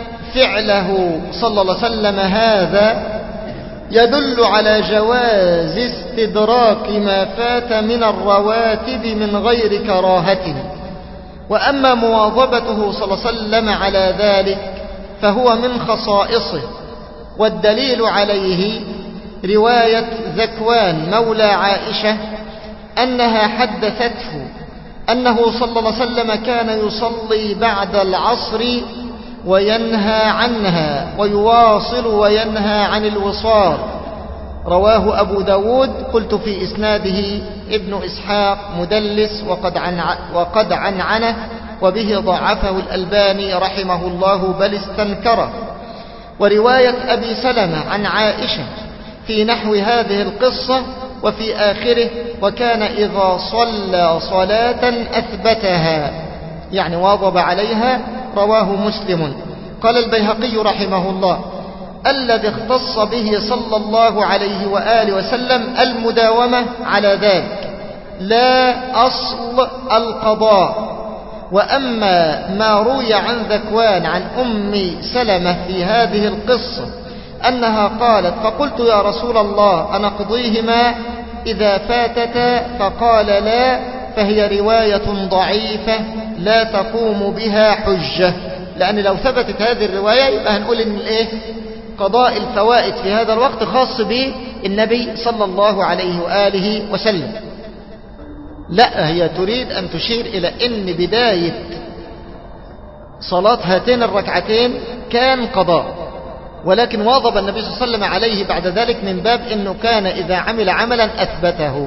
فعله صلى الله عليه وسلم هذا يدل على جواز استدراك ما فات من الرواتب من غير كراهة. وأما مواظبته صلى الله عليه وسلم على ذلك فهو من خصائصه، والدليل عليه رواية ذكوان مولى عائشة أنها حدثته أنه صلى الله عليه وسلم كان يصلي بعد العصر وينهى عنها ويواصل وينهى عن الوصال. رواه أبو داود. قلت في إسناده ابن إسحاق مدلس وقد عن وقد عنعنه، وبه ضعفه الألباني رحمه الله بل استنكره. ورواية أبي سلمة عن عائشة في نحو هذه القصة وفي آخره: وكان إذا صلى صلاة أثبتها، يعني واظب عليها. رواه مسلم. قال البيهقي رحمه الله: الذي اختص به صلى الله عليه وآله وسلم المداومة على ذلك، لا أصل القضاء. وأما ما روي عن ذكوان عن أم سلمة في هذه القصة أنها قالت: فقلت يا رسول الله أنقضيهما إذا فاتتا؟ فقال: لا، فهي رواية ضعيفة لا تقوم بها حجة. لأن لو ثبتت هذه الرواية يبقى هنقول إن الإيه؟ قضاء الفوائد في هذا الوقت خاص بالنبي صلى الله عليه وآله وسلم. لا، هي تريد أن تشير إلى أن بداية صلاة هاتين الركعتين كان قضاء، ولكن واظب النبي صلى الله عليه وسلم عليه بعد ذلك من باب أنه كان إذا عمل عملا أثبته.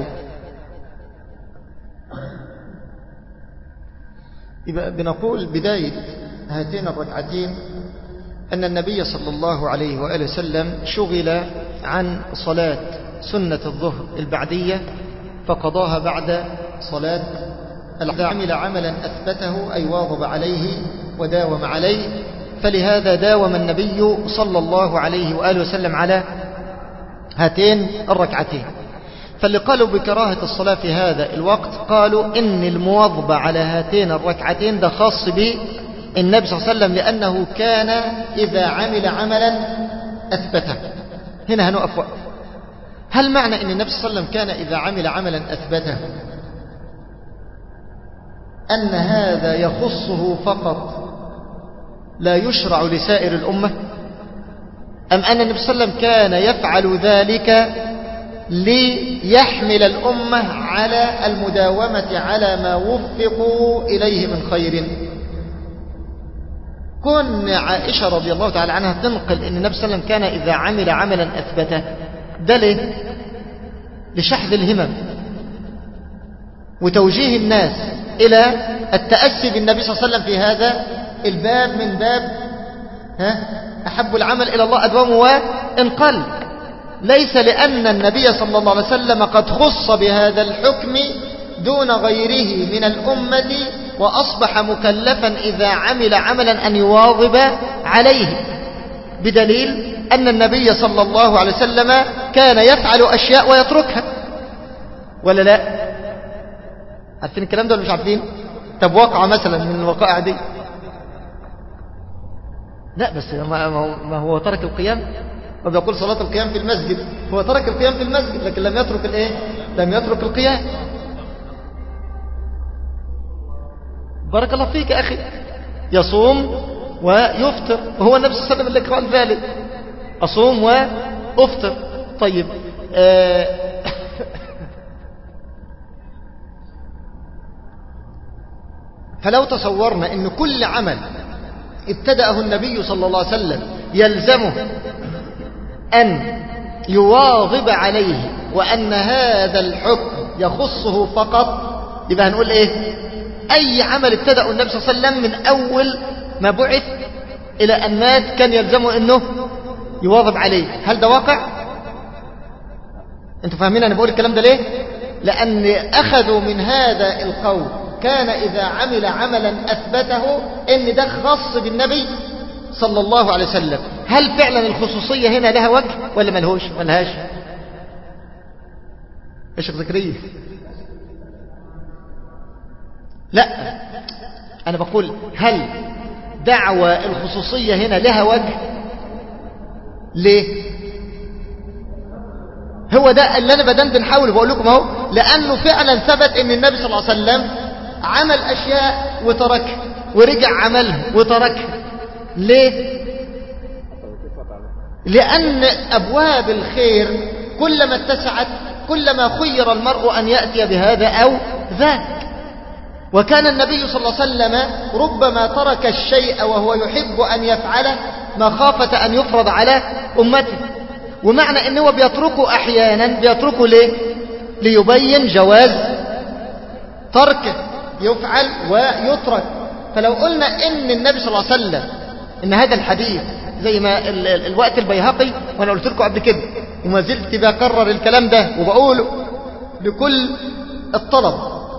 يبقى بنقول بداية هاتين الركعتين أن النبي صلى الله عليه وآله وسلم شغل عن صلاة سنة الظهر البعدية فقضاها بعد صلاة إذا عمل عملا أثبته أي واظب عليه وداوم عليه، فلهذا داوم النبي صلى الله عليه وآله وسلم على هاتين الركعتين. فاللي قالوا بكراهة الصلاة في هذا الوقت قالوا إن المواظبة على هاتين الركعتين ده خاص بالنبي صلى الله عليه وسلم، لأنه كان إذا عمل عملا أثبته. هنا هنقف وقف. هل معنى أن النبي صلى الله عليه وسلم كان إذا عمل عملا أثبته أن هذا يخصه فقط لا يشرع لسائر الأمة، أم أن النبي صلى الله عليه وسلم كان يفعل ذلك ليحمل الأمة على المداومة على ما وفقوا إليه من خير؟ كن عائشة رضي الله تعالى عنها تنقل أن النبي صلى الله عليه وسلم كان إذا عمل عملا أثبته، ده ليه؟ لشحذ الهمم وتوجيه الناس إلى التأسي بالنبي صلى الله عليه وسلم في هذا الباب من باب ها أحب العمل إلى الله أدومه وإن قل، ليس لأن النبي صلى الله عليه وسلم قد خص بهذا الحكم دون غيره من الأمة وأصبح مكلفا إذا عمل عملا أن يواظب عليه، بدليل أن النبي صلى الله عليه وسلم كان يفعل أشياء ويتركها، ولا لا؟ عارفين الكلام ده ولا مش عارفين؟ طب واقع مثلا من الوقائع دي؟ لا، بس ما هو ترك القيام، وبيقول صلاة القيام في المسجد، هو ترك القيام في المسجد لكن لم يترك الايه؟ لم يترك القيام. بارك الله فيك يا أخي، يصوم ويفطر، وهو النبي صلى الله عليه وسلم اللي قال ذلك، أصوم وأفطر. طيب آه فلو تصورنا أن كل عمل ابتدأه النبي صلى الله عليه وسلم يلزمه أن يواظب عليه وأن هذا الحكم يخصه فقط، يبقى هنقول إيه؟ أي عمل ابتدأه النبي صلى الله عليه وسلم من أول ما بعث إلى أن مات كان يلزمه أنه يواظب عليه. هل ده واقع؟ أنتوا فاهمين أنا بقول الكلام ده ليه؟ لأن أخذوا من هذا القول كان إذا عمل عملا أثبته إن ده خاص بالنبي صلى الله عليه وسلم. هل فعلا الخصوصية هنا لها وجه ولا ملهوش ملهاش؟ إيش ذكريه؟ لا، أنا بقول هل دعوة الخصوصية هنا لها وجه؟ ليه؟ هو ده اللي أنا بدندن حاول بقول لكم اهو، لأنه فعلا ثبت إن النبي صلى الله عليه وسلم عمل أشياء وتركها ورجع عملها وتركها. ليه؟ لأن أبواب الخير كلما اتسعت كلما خير المرء أن يأتي بهذا أو ذاك. وكان النبي صلى الله عليه وسلم ربما ترك الشيء وهو يحب أن يفعله مخافة أن يفرض على أمته. ومعنى أنه بيتركه أحيانا بيتركه ليه؟ ليبين جواز تركه، يفعل ويترك. فلو قلنا إن النبي صلى الله عليه وسلم إن هذا الحديث زي ما ال ال الوقت البيهقي، وأنا قلت لكم قبل كده وما زلت بكرر الكلام ده وبقوله لكل الطلب،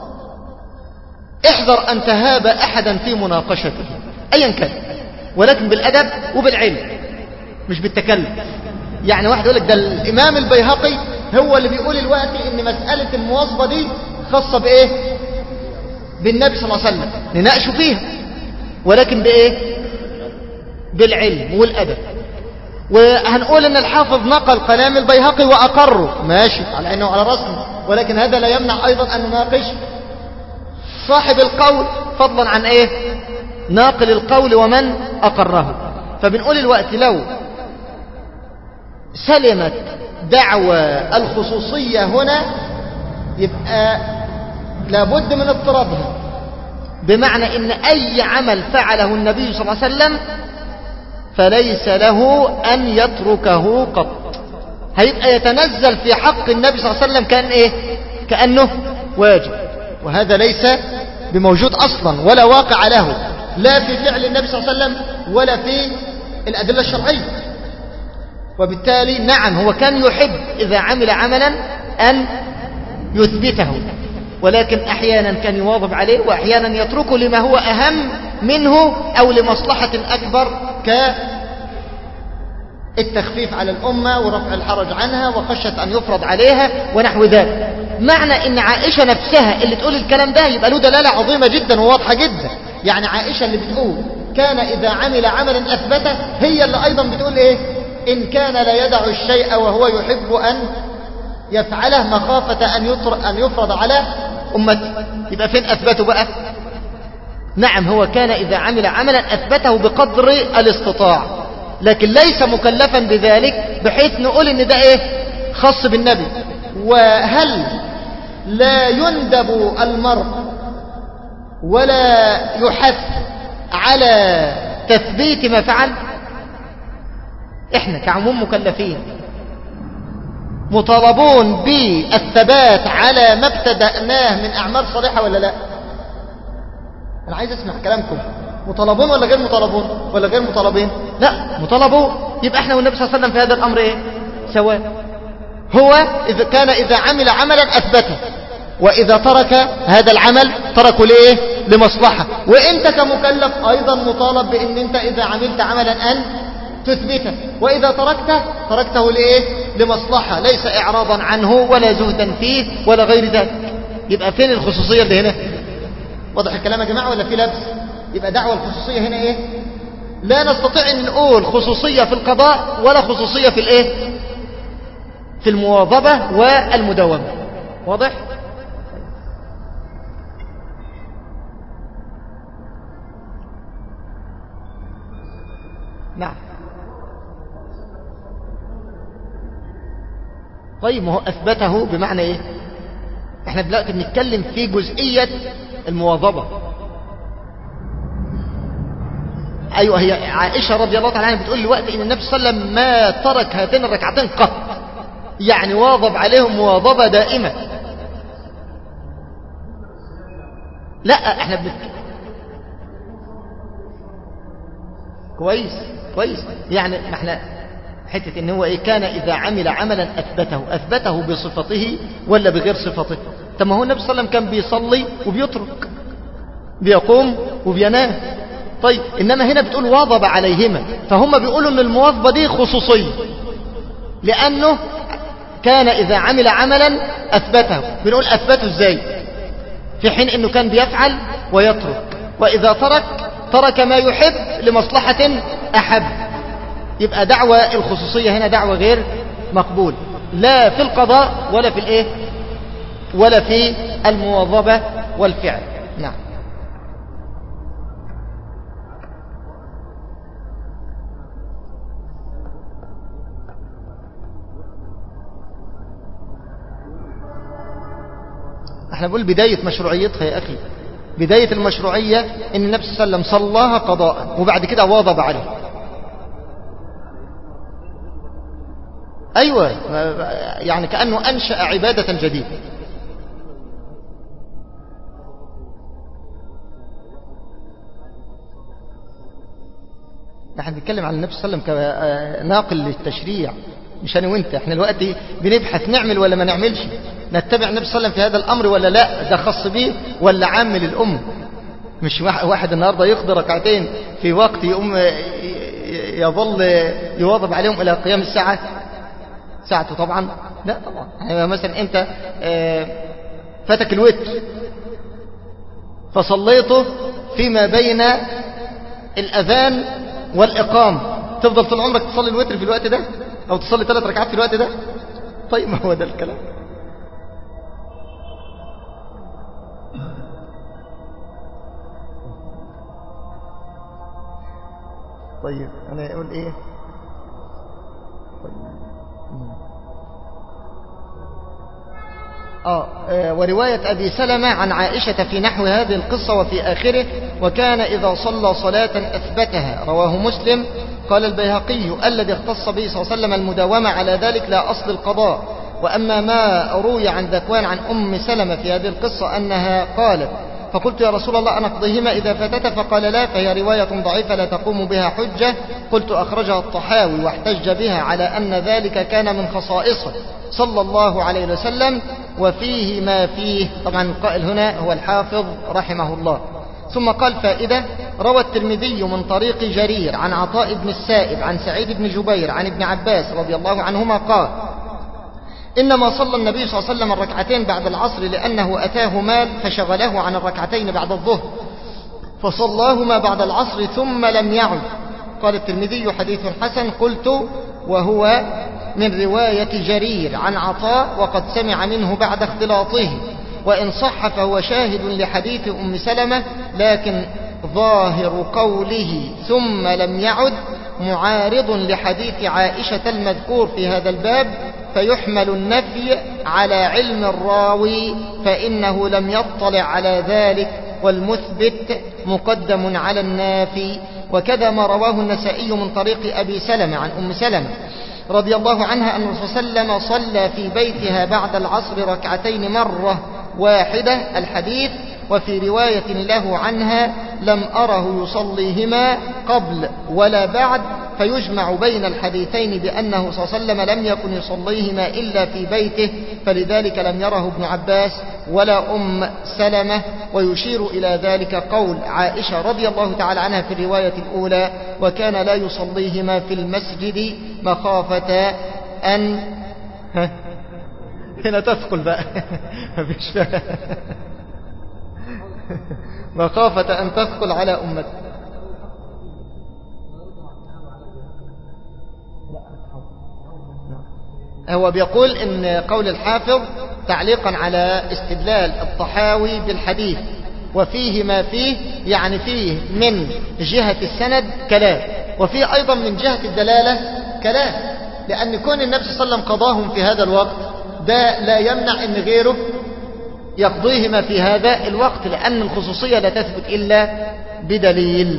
احذر أن تهاب أحدا في مناقشته أيا كان، ولكن بالأدب وبالعلم مش بالتكلم. يعني واحد يقول لك ده الإمام البيهقي هو اللي بيقول الوقت إن مسألة المواظبة دي خاصة بإيه؟ بالنبي صلى الله عليه وسلم، نناقشه فيها ولكن بإيه؟ بالعلم والأدب. وهنقول إن الحافظ نقل كلام البيهقي وأقره، ماشي على إنه على رسمه، ولكن هذا لا يمنع أيضا أن نناقش صاحب القول فضلا عن إيه؟ ناقل القول ومن أقره. فبنقول الوقت لو سلمت دعوى الخصوصية هنا يبقى لابد من اضطرابها، بمعنى ان اي عمل فعله النبي صلى الله عليه وسلم فليس له ان يتركه قط، هيبقى يتنزل في حق النبي صلى الله عليه وسلم كأن ايه؟ كأنه واجب، وهذا ليس بموجود اصلا ولا واقع له، لا في فعل النبي صلى الله عليه وسلم ولا في الادلة الشرعية. وبالتالي نعم هو كان يحب اذا عمل عملا ان يثبته، ولكن احيانا كان يواظب عليه واحيانا يتركه لما هو اهم منه او لمصلحة اكبر كالتخفيف على الامة ورفع الحرج عنها وخشية ان يفرض عليها ونحو ذلك. معنى ان عائشة نفسها اللي تقول الكلام ده يبقى له دلالة عظيمة جدا وواضحة جدا. يعني عائشة اللي بتقول كان اذا عمل عملا اثبته، هي اللي ايضا بتقول ايه؟ ان كان لا يدع الشيء وهو يحب ان يفعله مخافة أن, أن يفرض على أمته. يبقى فين أثبته بقى؟ نعم هو كان إذا عمل عملا أثبته بقدر الاستطاع، لكن ليس مكلفا بذلك بحيث نقول إن ده إيه؟ خاص بالنبي. وهل لا يندب المرء ولا يحث على تثبيت ما فعل؟ إحنا كعموم مكلفين مطالبون بالثبات على ما ابتدأناه من أعمال صالحة ولا لا؟ أنا عايز أسمع كلامكم. مطالبون ولا غير مطالبون ولا غير مطالبين؟ لا مطالبون. يبقى احنا والنبي صلى الله عليه وسلم في هذا الأمر ايه؟ سواء. هو إذا كان إذا عمل عملا أثبته، وإذا ترك هذا العمل تركه ليه؟ لمصلحة. وإنت كمكلف أيضا مطالب بأن أنت إذا عملت عملا أن تثبته، وإذا تركته تركته لإيه؟ لمصلحة، ليس إعراضا عنه ولا زهدا فيه ولا غير ذلك. يبقى فين الخصوصية اللي هنا؟ واضح الكلام يا جماعة ولا في لبس؟ يبقى دعوة الخصوصية هنا إيه؟ لا نستطيع أن نقول خصوصية في القضاء ولا خصوصية في الإيه؟ في المواظبة والمداومة. واضح؟ نعم. طيب ما هو أثبته بمعنى إيه؟ احنا دلوقتي بنتكلم في جزئية المواظبة. أيوة هي عائشة رضي الله تعالى عنها بتقول لوقت إن النبي صلى الله عليه وسلم ما ترك هاتين الركعتين قط، يعني واظب عليهم مواظبة دائمة. لا احنا بنتكلم كويس كويس يعني ما احنا حتة ان هو ايه؟ كان اذا عمل عملا اثبته، اثبته بصفته ولا بغير صفته؟ طب ما هو النبي صلى الله عليه وسلم كان بيصلي وبيترك، بيقوم وبينام. طيب انما هنا بتقول واظب عليهما، فهم بيقولوا ان المواظبة دي خصوصية لانه كان اذا عمل عملا اثبته. بنقول اثبته ازاي في حين انه كان بيفعل ويترك، واذا ترك ترك ما يحب لمصلحة أحب. يبقى دعوة الخصوصية هنا دعوة غير مقبول، لا في القضاء ولا في الايه ولا في المواظبة والفعل. نعم. احنا بنقول بداية مشروعيتها يا أخي، بداية المشروعية ان النبي صلى الله عليه وسلم صلاها قضاء وبعد كده واظب عليه. ايوه يعني كأنه انشأ عبادة جديدة. نحن بنتكلم عن النبي صلى الله عليه وسلم كناقل للتشريع، مش انا وانت. احنا دلوقتي بنبحث نعمل ولا ما نعملش، نتبع النبي صلى الله عليه وسلم في هذا الامر ولا لا، ده خاص به ولا عام للأمة. مش واحد النهاردة يقضي ركعتين في وقت يقوم يظل يواظب عليهم الى قيام الساعة ساعته. طبعا لا طبعا. يعني مثلا انت فاتك الوتر فصليته فيما بين الاذان والاقام، تفضل طول عمرك تصلي الوتر في الوقت ده او تصلي ثلاث ركعات في الوقت ده؟ طيب ما هو ده الكلام. طيب انا اقول ايه؟ طيب. آه ورواية أبي سلمة عن عائشة في نحو هذه القصة وفي آخره وكان إذا صلى صلاة أثبتها، رواه مسلم. قال البيهقي الذي اختص به صلى الله عليه وسلم المداومة على ذلك لا أصل القضاء. وأما ما روي عن ذكوان عن أم سلمة في هذه القصة أنها قالت فقلت يا رسول الله أنا أقضيهما إذا فتت، فقال لا، فهي رواية ضعيفة لا تقوم بها حجة. قلت أخرجها الطحاوي واحتج بها على أن ذلك كان من خصائصه صلى الله عليه وسلم وفيه ما فيه. طبعا القائل هنا هو الحافظ رحمه الله. ثم قال فائدة: روى الترمذي من طريق جرير عن عطاء بن السائب عن سعيد بن جبير عن ابن عباس رضي الله عنهما قال: إنما صلى النبي صلى الله عليه وسلم الركعتين بعد العصر لأنه أتاه مال فشغله عن الركعتين بعد الظهر فصلاهما بعد العصر ثم لم يعد. قال الترمذي حديث حسن. قلت وهو من رواية جرير عن عطاء وقد سمع منه بعد اختلاطه، وإن صح فهو شاهد لحديث أم سلمة، لكن ظاهر قوله ثم لم يعد معارض لحديث عائشة المذكور في هذا الباب، فيحمل النفي على علم الراوي فإنه لم يطلع على ذلك، والمثبت مقدم على النافي. وكذا ما رواه النسائي من طريق أبي سلمة عن أم سلمة رضي الله عنها أن الرسول صلى الله عليه وسلم صلى في بيتها بعد العصر ركعتين مرة واحدة الحديث. وفي رواية له عنها لم أره يصليهما قبل ولا بعد، فيجمع بين الحديثين بأنه صلى الله عليه وسلم لم يكن يصليهما إلا في بيته، فلذلك لم يره ابن عباس ولا أم سلمة. ويشير إلى ذلك قول عائشة رضي الله تعالى عنها في الرواية الأولى: وكان لا يصليهما في المسجد مخافة أن هنا تثقل بقى مفيش مخافة أن تثقل على أمته. هو بيقول إن قول الحافظ تعليقا على استدلال الطحاوي بالحديث وفيه ما فيه، يعني فيه من جهة السند كلام، وفيه أيضا من جهة الدلالة كلام، لأن كون النبي صلى الله عليه وسلم قضاهم في هذا الوقت ده لا يمنع أن غيره يقضيهما في هذا الوقت، لأن الخصوصية لا تثبت إلا بدليل.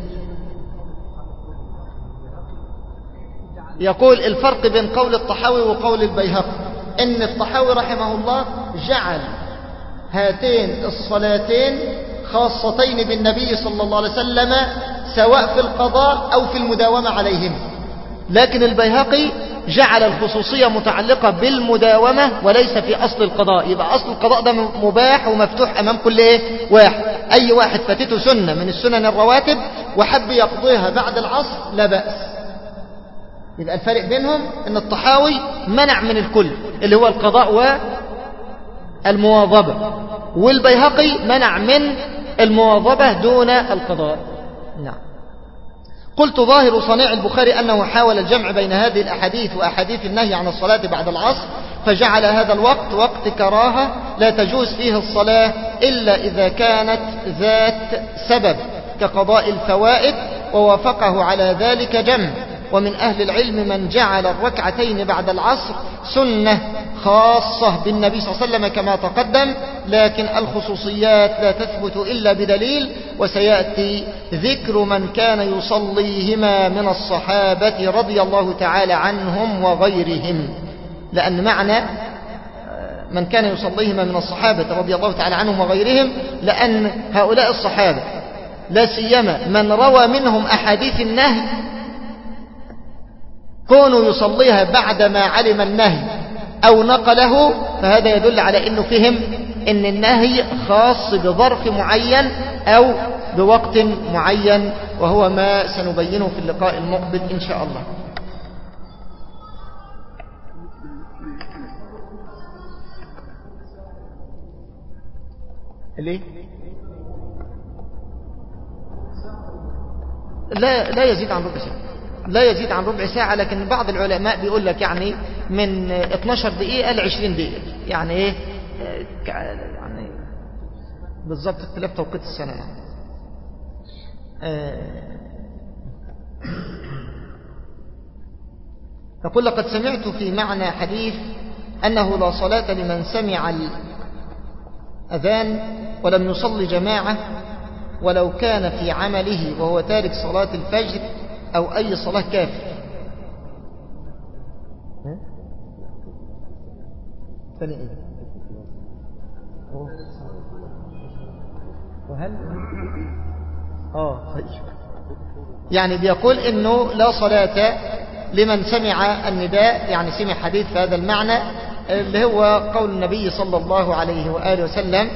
يقول الفرق بين قول الطحاوي وقول البيهقي إن الطحاوي رحمه الله جعل هاتين الصلاتين خاصتين بالنبي صلى الله عليه وسلم سواء في القضاء أو في المداومة عليهم، لكن البيهقي جعل الخصوصية متعلقة بالمداومة وليس في أصل القضاء. يبقى أصل القضاء ده مباح ومفتوح أمام كل إيه؟ واحد. أي واحد فاتته سنة من السنن الرواتب وحب يقضيها بعد العصر لا بأس. يبقى الفرق بينهم أن الطحاوي منع من الكل اللي هو القضاء والمواظبة، والبيهقي منع من المواظبة دون القضاء. نعم. قلت ظاهر صنيع البخاري أنه حاول الجمع بين هذه الأحاديث وأحاديث النهي عن الصلاة بعد العصر، فجعل هذا الوقت وقت كراهة لا تجوز فيه الصلاة إلا إذا كانت ذات سبب كقضاء الفوائد، ووافقه على ذلك جمع. ومن أهل العلم من جعل الركعتين بعد العصر سنة خاصة بالنبي صلى الله عليه وسلم كما تقدم، لكن الخصوصيات لا تثبت إلا بدليل، وسيأتي ذكر من كان يصليهما من الصحابة رضي الله تعالى عنهم وغيرهم، لأن معنى من كان يصليهما من الصحابة رضي الله تعالى عنهم وغيرهم لأن هؤلاء الصحابة لا سيما من روى منهم أحاديث النهي كونوا يصليها بعدما علم النهي أو نقله، فهذا يدل على أنه فهم أن النهي خاص بظرف معين أو بوقت معين، وهو ما سنبينه في اللقاء المقبل إن شاء الله. ليه؟ لا لا يزيد عن ربع ساعة، لا يزيد عن ربع ساعة، لكن بعض العلماء بيقول لك يعني من اتناشر دقيقة ل عشرين دقيقة، يعني ايه يعني بالضبط اختلاف توقيت السنة يعني. يقول لقد سمعت في معنى حديث أنه لا صلاة لمن سمع الأذان ولم يصلي جماعة ولو كان في عمله وهو تارك صلاة الفجر أو أي صلاة كافر. ثاني إيه؟ وهل آه طيب يعني بيقول إنه لا صلاة لمن سمع النداء، يعني سمع حديث في هذا المعنى اللي هو قول النبي صلى الله عليه وآله وسلم: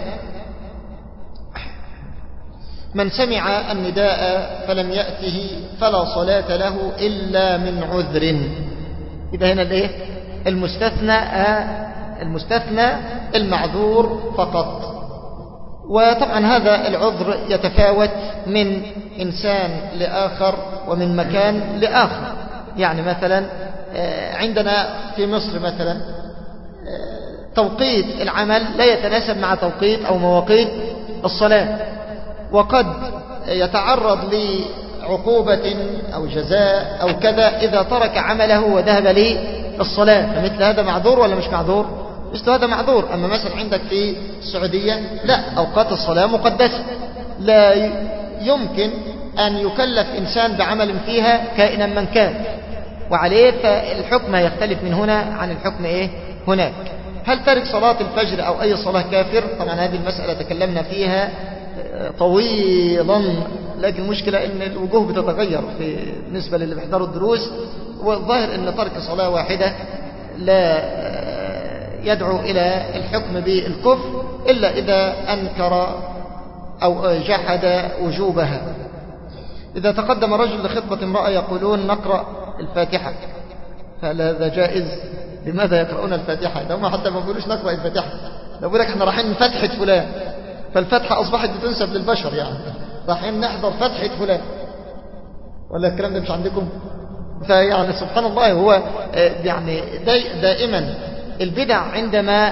من سمع النداء فلم يأته فلا صلاة له إلا من عذر. يبقى هنا الايه المستثنى المستثنى المعذور فقط. وطبعا هذا العذر يتفاوت من إنسان لآخر ومن مكان لآخر. يعني مثلا عندنا في مصر مثلا توقيت العمل لا يتناسب مع توقيت أو مواقيت الصلاة، وقد يتعرض لعقوبة أو جزاء أو كذا إذا ترك عمله وذهب للصلاة، فمثل هذا معذور ولا مش معذور؟ مثل هذا معذور. أما مثلا عندك في السعودية لا، أوقات الصلاة مقدسة، لا يمكن أن يكلف إنسان بعمل فيها كائنا من كان، وعليه فالحكم يختلف من هنا عن الحكم إيه هناك. هل ترك صلاة الفجر أو أي صلاة كافر؟ طبعا هذه المسألة تكلمنا فيها طويلا، لكن المشكلة ان الوجوه بتتغير في بالنسبة للي بيحضروا الدروس، والظاهر ان ترك صلاة واحدة لا يدعو الى الحكم بالكفر الا اذا انكر او جحد وجوبها. اذا تقدم رجل لخطبة امرأة يقولون نقرأ الفاتحة، فهل هذا جائز؟ لماذا يقرؤون الفاتحة؟ ده هم حتى ما بيقولوش نقرأ الفاتحة، ده بيقول لك احنا رايحين فتحة فلان، فالفتحة أصبحت بتنسب للبشر، يعني رايحين نحضر فتحة فلان، ولا الكلام ده مش عندكم؟ فيعني سبحان الله، هو يعني دائما البدع عندما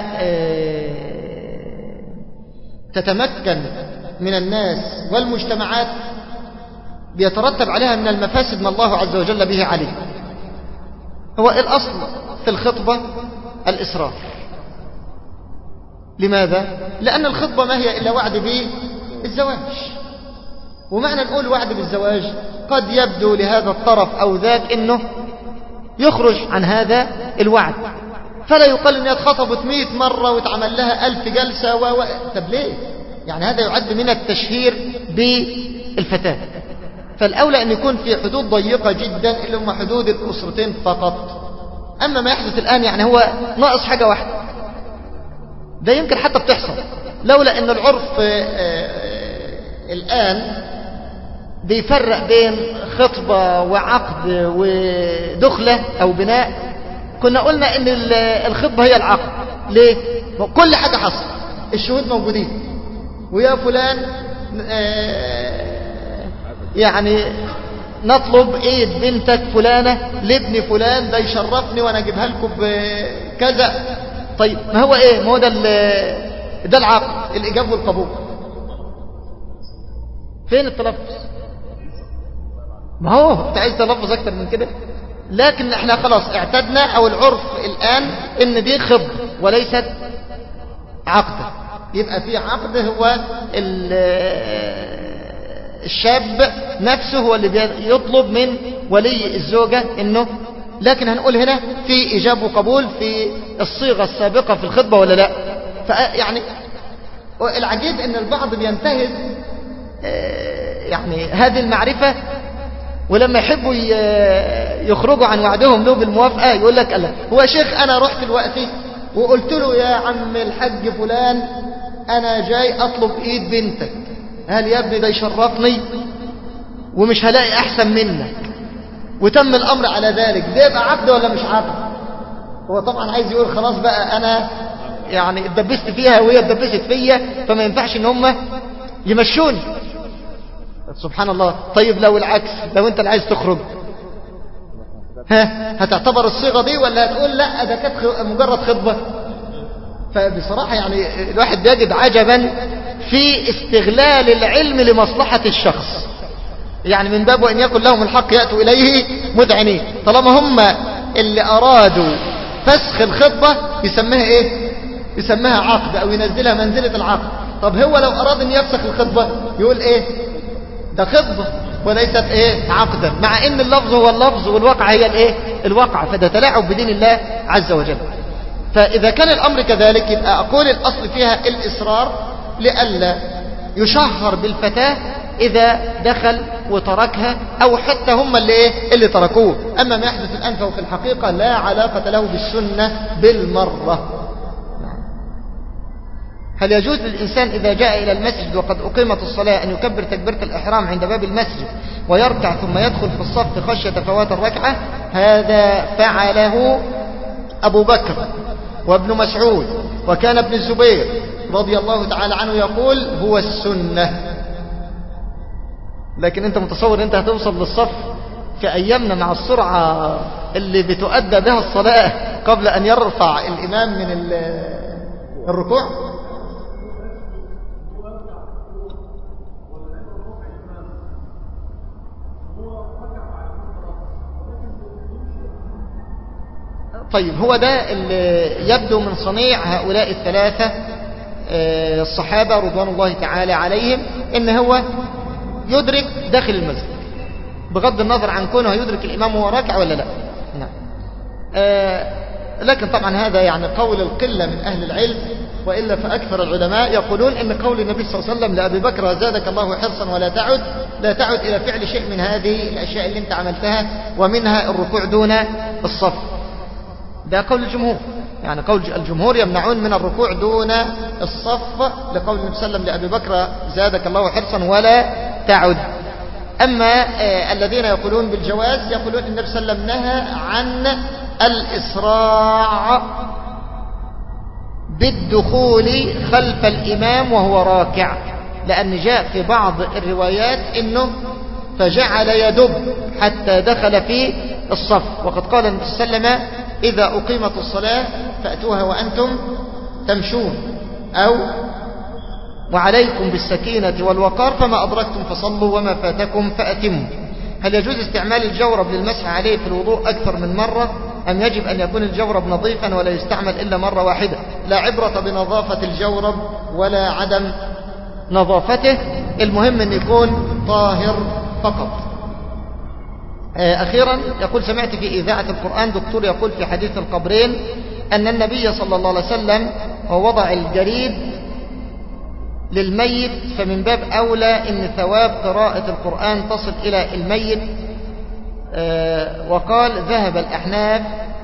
تتمكن من الناس والمجتمعات بيترتب عليها من المفاسد ما الله عز وجل به عليه. هو الأصل في الخطبة الإسراف. لماذا؟ لأن الخطبة ما هي إلا وعد بالزواج، ومعنى نقول وعد بالزواج قد يبدو لهذا الطرف أو ذاك إنه يخرج عن هذا الوعد، فلا يقال إنها اتخطبت مئة مرة واتعمل لها ألف جلسة و... طب ليه؟ يعني هذا يعد من التشهير بالفتاة. فالأولى أن يكون في حدود ضيقة جدا اللي هم حدود الأسرتين فقط. أما ما يحدث الآن يعني هو ناقص حاجة واحدة، ده يمكن حتى بتحصل لولا أن العرف الآن بيفرق بين خطبة وعقد ودخلة أو بناء، كنا قلنا أن الخطبة هي العقد. ليه؟ كل حاجة حصل، الشهود موجودين، ويا فلان يعني نطلب ايد بنتك فلانة لابن فلان ده يشرفني وانا اجيبها لكم بكذا. طيب ما هو ايه؟ ما هو ده ده العقد، الاجابة والقبول. فين التلفظ؟ ما هو انت عايز تلفظ اكتر من كده؟ لكن احنا خلاص اعتدنا او العرف الان ان دي خطبة وليست عقد. يبقى في عقد هو الشاب نفسه هو اللي يطلب من ولي الزوجة انه، لكن هنقول هنا في ايجاب وقبول في الصيغة السابقة في الخطبة ولا لا؟ فيعني العجيب ان البعض بينتهز يعني هذه المعرفة، ولما يحبوا يخرجوا عن وعدهم له بالموافقة يقول لك الله هو شيخ انا رحت دلوقتي وقلت له يا عم الحاج فلان انا جاي اطلب ايد بنتك، هل يا ابني ده يشرفني ومش هلاقي احسن منك، وتم الامر على ذلك، ده يبقى عقد ولا مش عقد؟ هو طبعا عايز يقول خلاص بقى انا يعني اتدبست فيها وهي اتدبست فيا، فما ينفعش ان هم يمشوني. سبحان الله. طيب لو العكس، لو انت اللي عايز تخرج، ها هتعتبر الصيغة دي ولا هتقول لا ده كانت مجرد خطبة؟ فبصراحة يعني الواحد بيجد عجبا في استغلال العلم لمصلحة الشخص، يعني من باب وإن يكن لهم الحق يأتوا إليه مذعنين. طالما هم اللي أرادوا فسخ الخطبة يسميها ايه؟ يسميها عقد او ينزلها منزلة العقد. طب هو لو اراد ان يفسخ الخطبة يقول ايه؟ ده خطبة وليست ايه؟ عقدا، مع ان اللفظ هو اللفظ والواقع هي الايه؟ الواقع. فده تلاعب بدين الله عز وجل. فاذا كان الامر كذلك يبقى اقول الاصل فيها الاصرار لئلا يشهر بالفتاة اذا دخل وتركها، او حتى هم اللي ايه؟ اللي تركوه. اما ما يحدث الان فهو في الحقيقة لا علاقة له بالسنة بالمرة. هل يجوز للإنسان إذا جاء إلى المسجد وقد أقيمت الصلاة أن يكبر تكبيرة الإحرام عند باب المسجد ويركع ثم يدخل في الصف خشية فوات الركعة؟ هذا فعله أبو بكر وابن مسعود، وكان ابن الزبير رضي الله تعالى عنه يقول هو السنة. لكن أنت متصور أنت هتوصل للصف في أيامنا مع السرعة اللي بتؤدى بها الصلاة قبل أن يرفع الإمام من الركوع؟ طيب هو ده اللي يبدو من صنيع هؤلاء الثلاثة الصحابة رضوان الله تعالى عليهم، ان هو يدرك داخل المسجد بغض النظر عن كونه يدرك الامام وهو راكع ولا لا. نعم. لكن طبعا هذا يعني قول القلة من اهل العلم، وإلا فأكثر العلماء يقولون ان قول النبي صلى الله عليه وسلم لأبي بكر زادك الله حرصا ولا تعد، لا تعد الى فعل شيء من هذه الاشياء اللي انت عملتها، ومنها الركوع دون الصف. ده قول الجمهور، يعني قول الجمهور يمنعون من الركوع دون الصف لقول النبي صلى الله عليه وسلم لأبي بكر زادك الله حرصا ولا تعد. أما آه الذين يقولون بالجواز يقولون النبي صلى الله عليه وسلم نهى عن الإسراع بالدخول خلف الإمام وهو راكع، لأن جاء في بعض الروايات إنه فجعل يدب حتى دخل في الصف، وقد قال النبي صلى الله عليه وسلم إذا أقيمت الصلاة فأتوها وأنتم تمشون، أو وعليكم بالسكينة والوقار فما أدركتم فصلوا وما فاتكم فأتموا. هل يجوز استعمال الجورب للمسح عليه في الوضوء أكثر من مرة، أم يجب أن يكون الجورب نظيفا ولا يستعمل إلا مرة واحدة؟ لا عبرة بنظافة الجورب ولا عدم نظافته، المهم أن يكون طاهر فقط. أخيرا يقول سمعت في إذاعة القرآن دكتور يقول في حديث القبرين أن النبي صلى الله عليه وسلم ووضع الجريد للميت، فمن باب أولى أن ثواب قراءة القرآن تصل إلى الميت. وقال ذهب الأحناف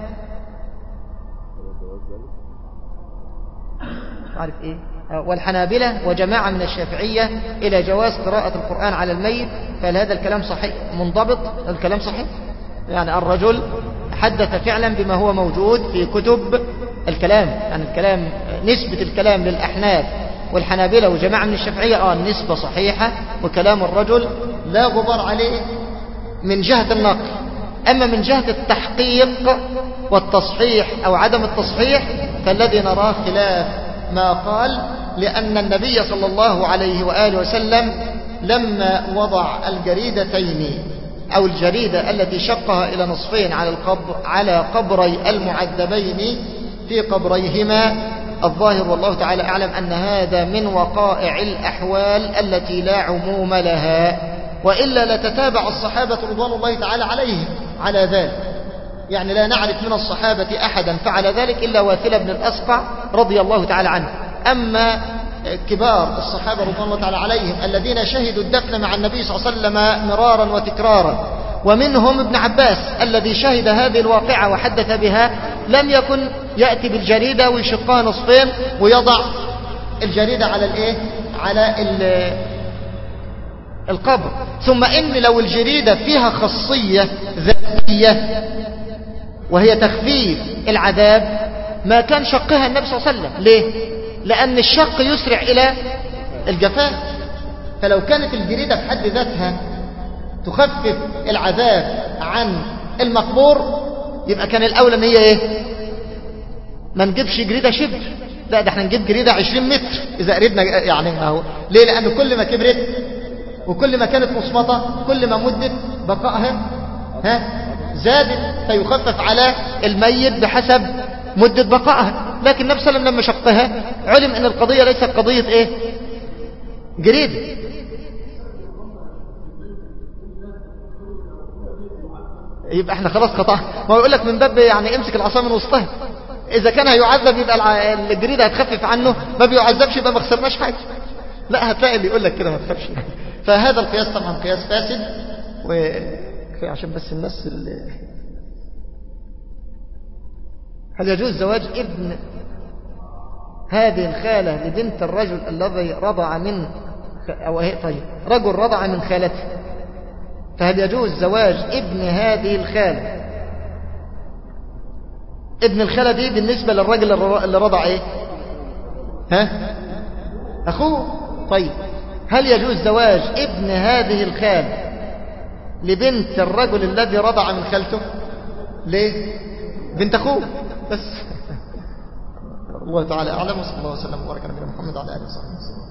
عارف إيه والحنابلة وجماعة من الشافعية إلى جواز قراءة القرآن على الميت. فهل هذا الكلام صحيح منضبط؟ الكلام صحيح، يعني الرجل حدث فعلا بما هو موجود في كتب الكلام، يعني الكلام نسبة الكلام للأحناف والحنابلة وجماعة من الشافعية آه النسبة صحيحة، وكلام الرجل لا غبار عليه من جهة النقل. أما من جهة التحقيق والتصحيح أو عدم التصحيح فالذي نراه خلاف ما قال، لأن النبي صلى الله عليه وآله وسلم لما وضع الجريدتين أو الجريدة التي شقها إلى نصفين على القبر على قبري المعذبين في قبريهما، الظاهر والله تعالى أعلم أن هذا من وقائع الأحوال التي لا عموم لها، وإلا لتتابع الصحابة رضوان الله تعالى عليهم على ذلك. يعني لا نعرف من الصحابة أحدا فعل ذلك إلا واثلة بن الأسقع رضي الله تعالى عنه. أما كبار الصحابة رضوان الله تعالى عليهم الذين شهدوا الدفن مع النبي صلى الله عليه وسلم مرارا وتكرارا، ومنهم ابن عباس الذي شهد هذه الواقعة وحدث بها، لم يكن يأتي بالجريدة ويشقها نصفين ويضع الجريدة على الايه على القبر. ثم إن لو الجريدة فيها خاصية ذاتية وهي تخفيف العذاب ما كان شقها النبي صلى الله عليه وسلم. ليه؟ لأن الشق يسرع إلى الجفاف، فلو كانت الجريدة في حد ذاتها تخفف العذاب عن المقبور يبقى كان الأولى ان هي ايه؟ ما نجيبش جريدة شبر، لا ده احنا نجيب جريدة عشرين متر إذا أردنا. يعني ما هو ليه؟ لأن كل ما كبرت وكل ما كانت مصمتة كل ما مدة بقائها ها زادت، فيخفف على الميت بحسب مدة بقائها. لكن النبي صلى الله عليه وسلم لما شقها علم ان القضية ليست قضية ايه جريدة. يبقى احنا خلاص قطعنا. ما يقول لك من باب يعني امسك العصا من وسطها. اذا كان هيعذب يبقى الجريدة هتخفف عنه، ما بيعذبش يبقى ما خسرناش حاجة. لا، هتلاقي اللي يقول لك كده ما تخافش. فهذا القياس طبعا قياس فاسد. وعشان بس الناس اللي... هل يجوز زواج ابن هذه الخالة لبنت الرجل الذي رضع من أو هي طيب رجل رضع من خالته، فهل يجوز زواج ابن هذه الخالة؟ ابن الخالة دي بالنسبة للرجل اللي رضع ايه؟ ها؟ أخوه. طيب هل يجوز زواج ابن هذه الخالة لبنت الرجل الذي رضع من خالته؟ ليه؟ بنت أخوه بس. الله تعالى أعلم، وصلى الله وسلم وبارك على نبينا محمد وعلى آله وصحبه وسلم.